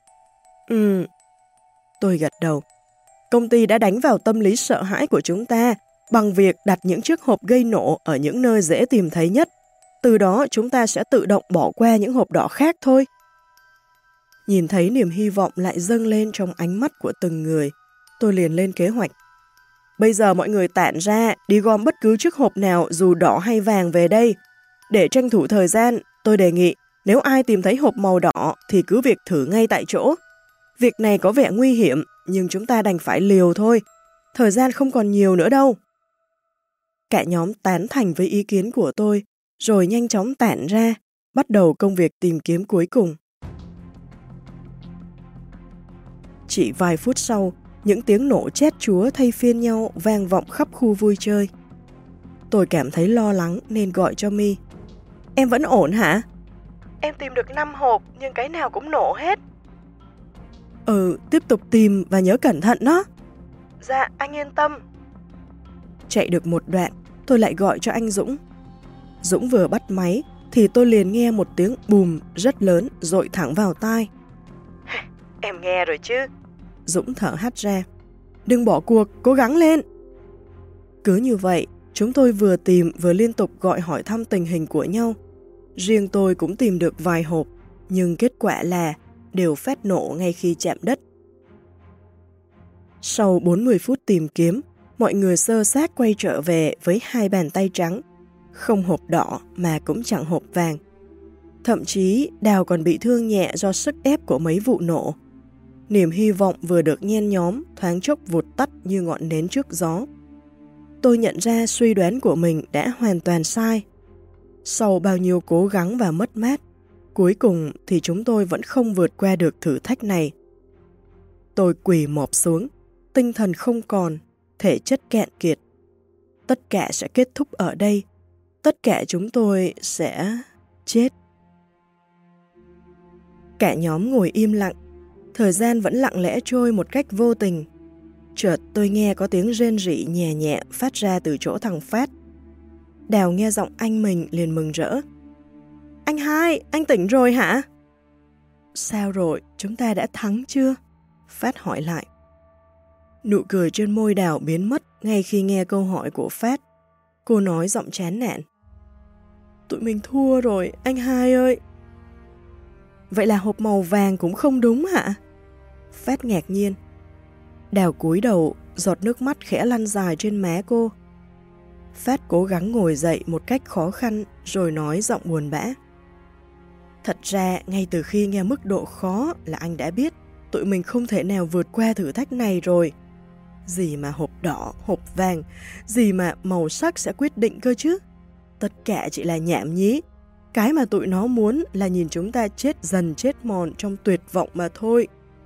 Ừ. Tôi gật đầu. Công ty đã đánh vào tâm lý sợ hãi của chúng ta bằng việc đặt những chiếc hộp gây nổ ở những nơi dễ tìm thấy nhất. Từ đó chúng ta sẽ tự động bỏ qua những hộp đỏ khác thôi. Nhìn thấy niềm hy vọng lại dâng lên trong ánh mắt của từng người, tôi liền lên kế hoạch. Bây giờ mọi người tản ra, đi gom bất cứ chiếc hộp nào dù đỏ hay vàng về đây. Để tranh thủ thời gian, tôi đề nghị nếu ai tìm thấy hộp màu đỏ thì cứ việc thử ngay tại chỗ. Việc này có vẻ nguy hiểm, nhưng chúng ta đành phải liều thôi. Thời gian không còn nhiều nữa đâu. Cả nhóm tán thành với ý kiến của tôi, rồi nhanh chóng tản ra, bắt đầu công việc tìm kiếm cuối cùng. Chỉ vài phút sau, những tiếng nổ chét chúa thay phiên nhau vang vọng khắp khu vui chơi. Tôi cảm thấy lo lắng nên gọi cho My. Em vẫn ổn hả? Em tìm được năm hộp nhưng cái nào cũng nổ hết. Ừ, tiếp tục tìm và nhớ cẩn thận đó. Dạ, anh yên tâm. Chạy được một đoạn, tôi lại gọi cho anh Dũng. Dũng vừa bắt máy thì tôi liền nghe một tiếng bùm rất lớn dội thẳng vào tai. Em nghe rồi chứ? Dũng thở hắt ra. Đừng bỏ cuộc, cố gắng lên. Cứ như vậy, chúng tôi vừa tìm vừa liên tục gọi hỏi thăm tình hình của nhau. Riêng tôi cũng tìm được vài hộp, nhưng kết quả là đều phát nổ ngay khi chạm đất. Sau bốn mươi phút tìm kiếm, mọi người xơ xác quay trở về với hai bàn tay trắng, không hộp đỏ mà cũng chẳng hộp vàng. Thậm chí Đào còn bị thương nhẹ do sức ép của mấy vụ nổ. Niềm hy vọng vừa được nhen nhóm, thoáng chốc vụt tắt như ngọn nến trước gió. Tôi nhận ra suy đoán của mình đã hoàn toàn sai. Sau bao nhiêu cố gắng và mất mát, cuối cùng thì chúng tôi vẫn không vượt qua được thử thách này. Tôi quỳ mọp xuống, tinh thần không còn, thể chất cạn kiệt. Tất cả sẽ kết thúc ở đây. Tất cả chúng tôi sẽ chết. Cả nhóm ngồi im lặng. Thời gian vẫn lặng lẽ trôi một cách vô tình. Chợt tôi nghe có tiếng rên rỉ nhẹ nhẹ phát ra từ chỗ thằng Phát. Đào nghe giọng anh mình liền mừng rỡ. Anh hai, anh tỉnh rồi hả? Sao rồi, chúng ta đã thắng chưa? Phát hỏi lại. Nụ cười trên môi Đào biến mất ngay khi nghe câu hỏi của Phát. Cô nói giọng chán nản. Tụi mình thua rồi, anh hai ơi. Vậy là hộp màu vàng cũng không đúng hả? Phát ngạc nhiên. Đào cúi đầu, giọt nước mắt khẽ lăn dài trên má cô. Phát cố gắng ngồi dậy một cách khó khăn rồi nói giọng buồn bã. Thật ra, ngay từ khi nghe mức độ khó là anh đã biết tụi mình không thể nào vượt qua thử thách này rồi. Gì mà hộp đỏ, hộp vàng, gì mà màu sắc sẽ quyết định cơ chứ. Tất cả chỉ là nhảm nhí. Cái mà tụi nó muốn là nhìn chúng ta chết dần chết mòn trong tuyệt vọng mà thôi.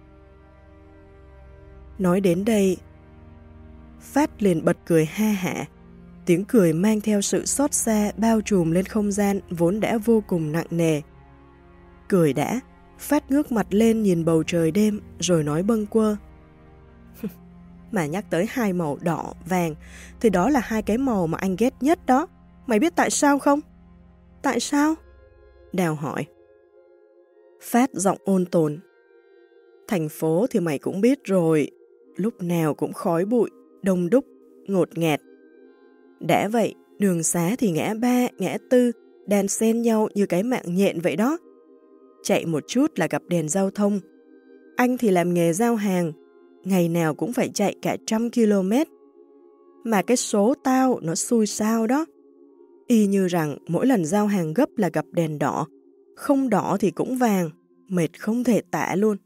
Nói đến đây, Phát liền bật cười ha hả. Tiếng cười mang theo sự xót xa bao trùm lên không gian vốn đã vô cùng nặng nề. Cười đã, Phát ngước mặt lên nhìn bầu trời đêm rồi nói bâng quơ. Mà nhắc tới hai màu đỏ, vàng thì đó là hai cái màu mà anh ghét nhất đó. Mày biết tại sao không? Tại sao? Đào hỏi. Phát giọng ôn tồn. Thành phố thì mày cũng biết rồi, lúc nào cũng khói bụi, đông đúc, ngột ngạt. Đã vậy, đường xá thì ngã ba, ngã tư, đan xen nhau như cái mạng nhện vậy đó. Chạy một chút là gặp đèn giao thông. Anh thì làm nghề giao hàng, ngày nào cũng phải chạy cả trăm km. Mà cái số tao nó xui sao đó. Y như rằng mỗi lần giao hàng gấp là gặp đèn đỏ, không đỏ thì cũng vàng, mệt không thể tả luôn.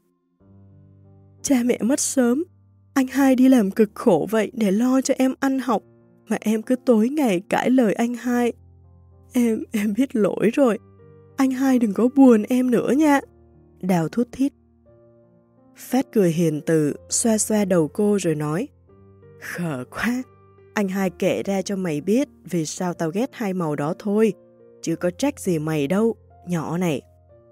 Cha mẹ mất sớm, anh hai đi làm cực khổ vậy để lo cho em ăn học, mà em cứ tối ngày cãi lời anh hai. Em, em biết lỗi rồi, anh hai đừng có buồn em nữa nha. Đào thút thít. Phát cười hiền từ, xoa xoa đầu cô rồi nói. Khờ quá, anh hai kể ra cho mày biết vì sao tao ghét hai màu đó thôi, chứ có trách gì mày đâu, nhỏ này.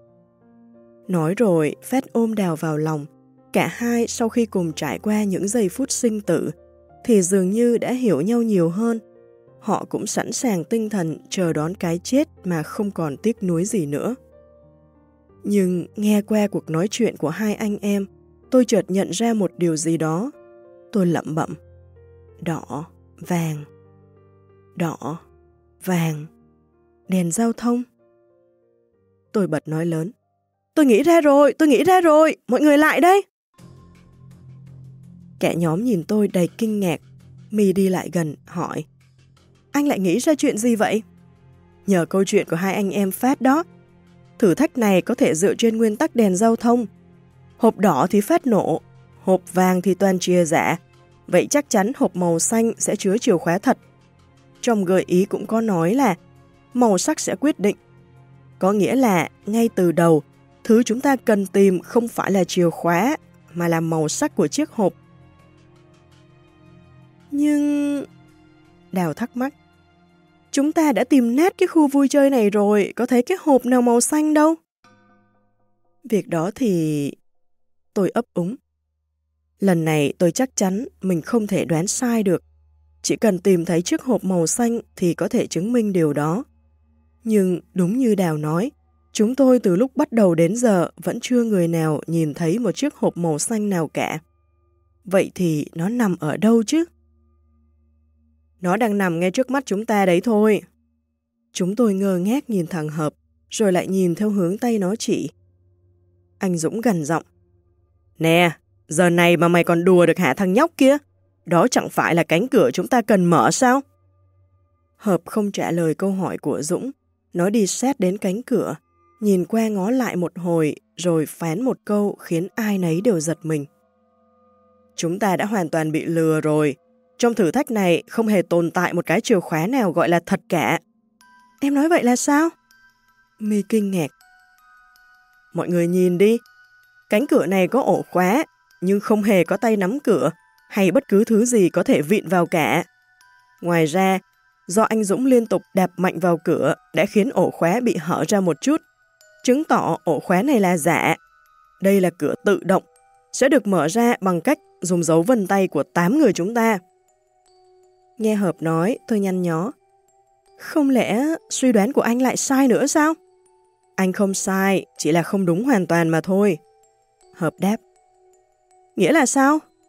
Nói rồi, Phát ôm Đào vào lòng. Cả hai sau khi cùng trải qua những giây phút sinh tử, thì dường như đã hiểu nhau nhiều hơn. Họ cũng sẵn sàng tinh thần chờ đón cái chết mà không còn tiếc nuối gì nữa. Nhưng nghe qua cuộc nói chuyện của hai anh em, tôi chợt nhận ra một điều gì đó. Tôi lẩm bẩm. Đỏ, vàng. Đỏ, vàng. Đèn giao thông. Tôi bật nói lớn. Tôi nghĩ ra rồi, tôi nghĩ ra rồi, mọi người lại đây. Cả nhóm nhìn tôi đầy kinh ngạc. My đi lại gần, hỏi. Anh lại nghĩ ra chuyện gì vậy? Nhờ câu chuyện của hai anh em Phát đó. Thử thách này có thể dựa trên nguyên tắc đèn giao thông. Hộp đỏ thì phát nổ, hộp vàng thì toàn chia giả. Vậy chắc chắn hộp màu xanh sẽ chứa chìa khóa thật. Trong gợi ý cũng có nói là màu sắc sẽ quyết định. Có nghĩa là ngay từ đầu, thứ chúng ta cần tìm không phải là chìa khóa, mà là màu sắc của chiếc hộp. Nhưng... Đào thắc mắc. Chúng ta đã tìm nát cái khu vui chơi này rồi, có thấy cái hộp nào màu xanh đâu. Việc đó thì... Tôi ấp úng. Lần này tôi chắc chắn mình không thể đoán sai được. Chỉ cần tìm thấy chiếc hộp màu xanh thì có thể chứng minh điều đó. Nhưng đúng như Đào nói, chúng tôi từ lúc bắt đầu đến giờ vẫn chưa người nào nhìn thấy một chiếc hộp màu xanh nào cả. Vậy thì nó nằm ở đâu chứ? Nó đang nằm ngay trước mắt chúng ta đấy thôi. Chúng tôi ngơ ngác nhìn thằng Hợp, rồi lại nhìn theo hướng tay nó chỉ. Anh Dũng gằn giọng. Nè, giờ này mà mày còn đùa được hả thằng nhóc kia? Đó chẳng phải là cánh cửa chúng ta cần mở sao? Hợp không trả lời câu hỏi của Dũng. Nó đi sát đến cánh cửa, nhìn qua ngó lại một hồi, rồi phán một câu khiến ai nấy đều giật mình. Chúng ta đã hoàn toàn bị lừa rồi. Trong thử thách này không hề tồn tại một cái chìa khóa nào gọi là thật cả. Em nói vậy là sao? My kinh ngạc. Mọi người nhìn đi. Cánh cửa này có ổ khóa, nhưng không hề có tay nắm cửa, hay bất cứ thứ gì có thể vịn vào cả. Ngoài ra, do anh Dũng liên tục đạp mạnh vào cửa đã khiến ổ khóa bị hở ra một chút, chứng tỏ ổ khóa này là giả. Đây là cửa tự động, sẽ được mở ra bằng cách dùng dấu vân tay của tám người chúng ta. Nghe Hợp nói, tôi nhăn nhó. Không lẽ suy đoán của anh lại sai nữa sao? Anh không sai, chỉ là không đúng hoàn toàn mà thôi. Hợp đáp. Nghĩa là sao?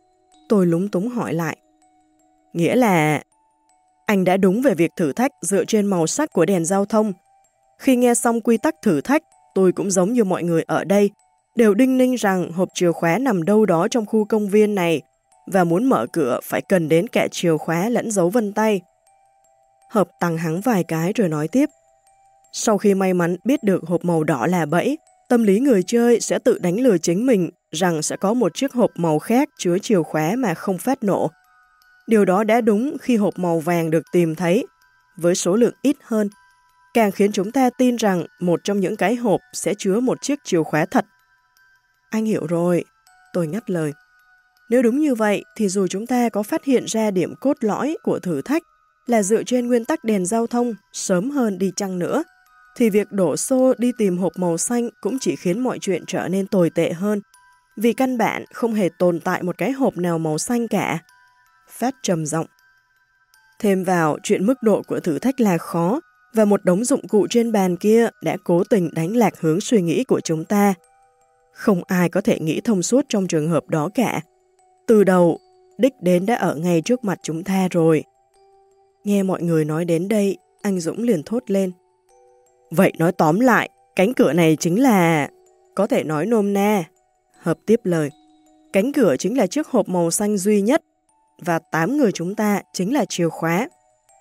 Tôi lúng túng hỏi lại. Nghĩa là anh đã đúng về việc thử thách dựa trên màu sắc của đèn giao thông. Khi nghe xong quy tắc thử thách, tôi cũng giống như mọi người ở đây, đều đinh ninh rằng hộp chìa khóa nằm đâu đó trong khu công viên này và muốn mở cửa phải cần đến cả chìa khóa lẫn dấu vân tay. Hợp tăng hắng vài cái rồi nói tiếp. Sau khi may mắn biết được hộp màu đỏ là bẫy, tâm lý người chơi sẽ tự đánh lừa chính mình rằng sẽ có một chiếc hộp màu khác chứa chìa khóa mà không phát nổ. Điều đó đã đúng khi hộp màu vàng được tìm thấy, với số lượng ít hơn, càng khiến chúng ta tin rằng một trong những cái hộp sẽ chứa một chiếc chìa khóa thật. Anh hiểu rồi, tôi ngắt lời. Nếu đúng như vậy thì dù chúng ta có phát hiện ra điểm cốt lõi của thử thách là dựa trên nguyên tắc đèn giao thông sớm hơn đi chăng nữa, thì việc đổ xô đi tìm hộp màu xanh cũng chỉ khiến mọi chuyện trở nên tồi tệ hơn, vì căn bản không hề tồn tại một cái hộp nào màu xanh cả. Phát trầm giọng. Thêm vào chuyện mức độ của thử thách là khó, và một đống dụng cụ trên bàn kia đã cố tình đánh lạc hướng suy nghĩ của chúng ta. Không ai có thể nghĩ thông suốt trong trường hợp đó cả. Từ đầu, đích đến đã ở ngay trước mặt chúng ta rồi. Nghe mọi người nói đến đây, anh Dũng liền thốt lên. Vậy nói tóm lại, cánh cửa này chính là... Có thể nói nôm na. Hợp tiếp lời. Cánh cửa chính là chiếc hộp màu xanh duy nhất, và tám người chúng ta chính là chìa khóa.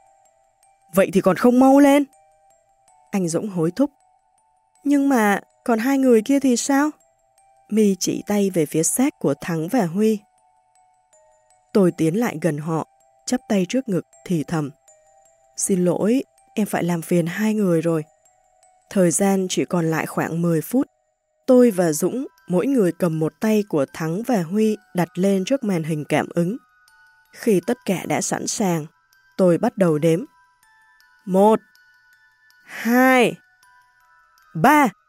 Vậy thì còn không mau lên? Anh Dũng hối thúc. Nhưng mà còn hai người kia thì sao? My chỉ tay về phía xác của Thắng và Huy. Tôi tiến lại gần họ, chắp tay trước ngực thì thầm. Xin lỗi, em phải làm phiền hai người rồi. Thời gian chỉ còn lại khoảng mười phút. Tôi và Dũng, mỗi người cầm một tay của Thắng và Huy đặt lên trước màn hình cảm ứng. Khi tất cả đã sẵn sàng, tôi bắt đầu đếm. Một, hai, ba.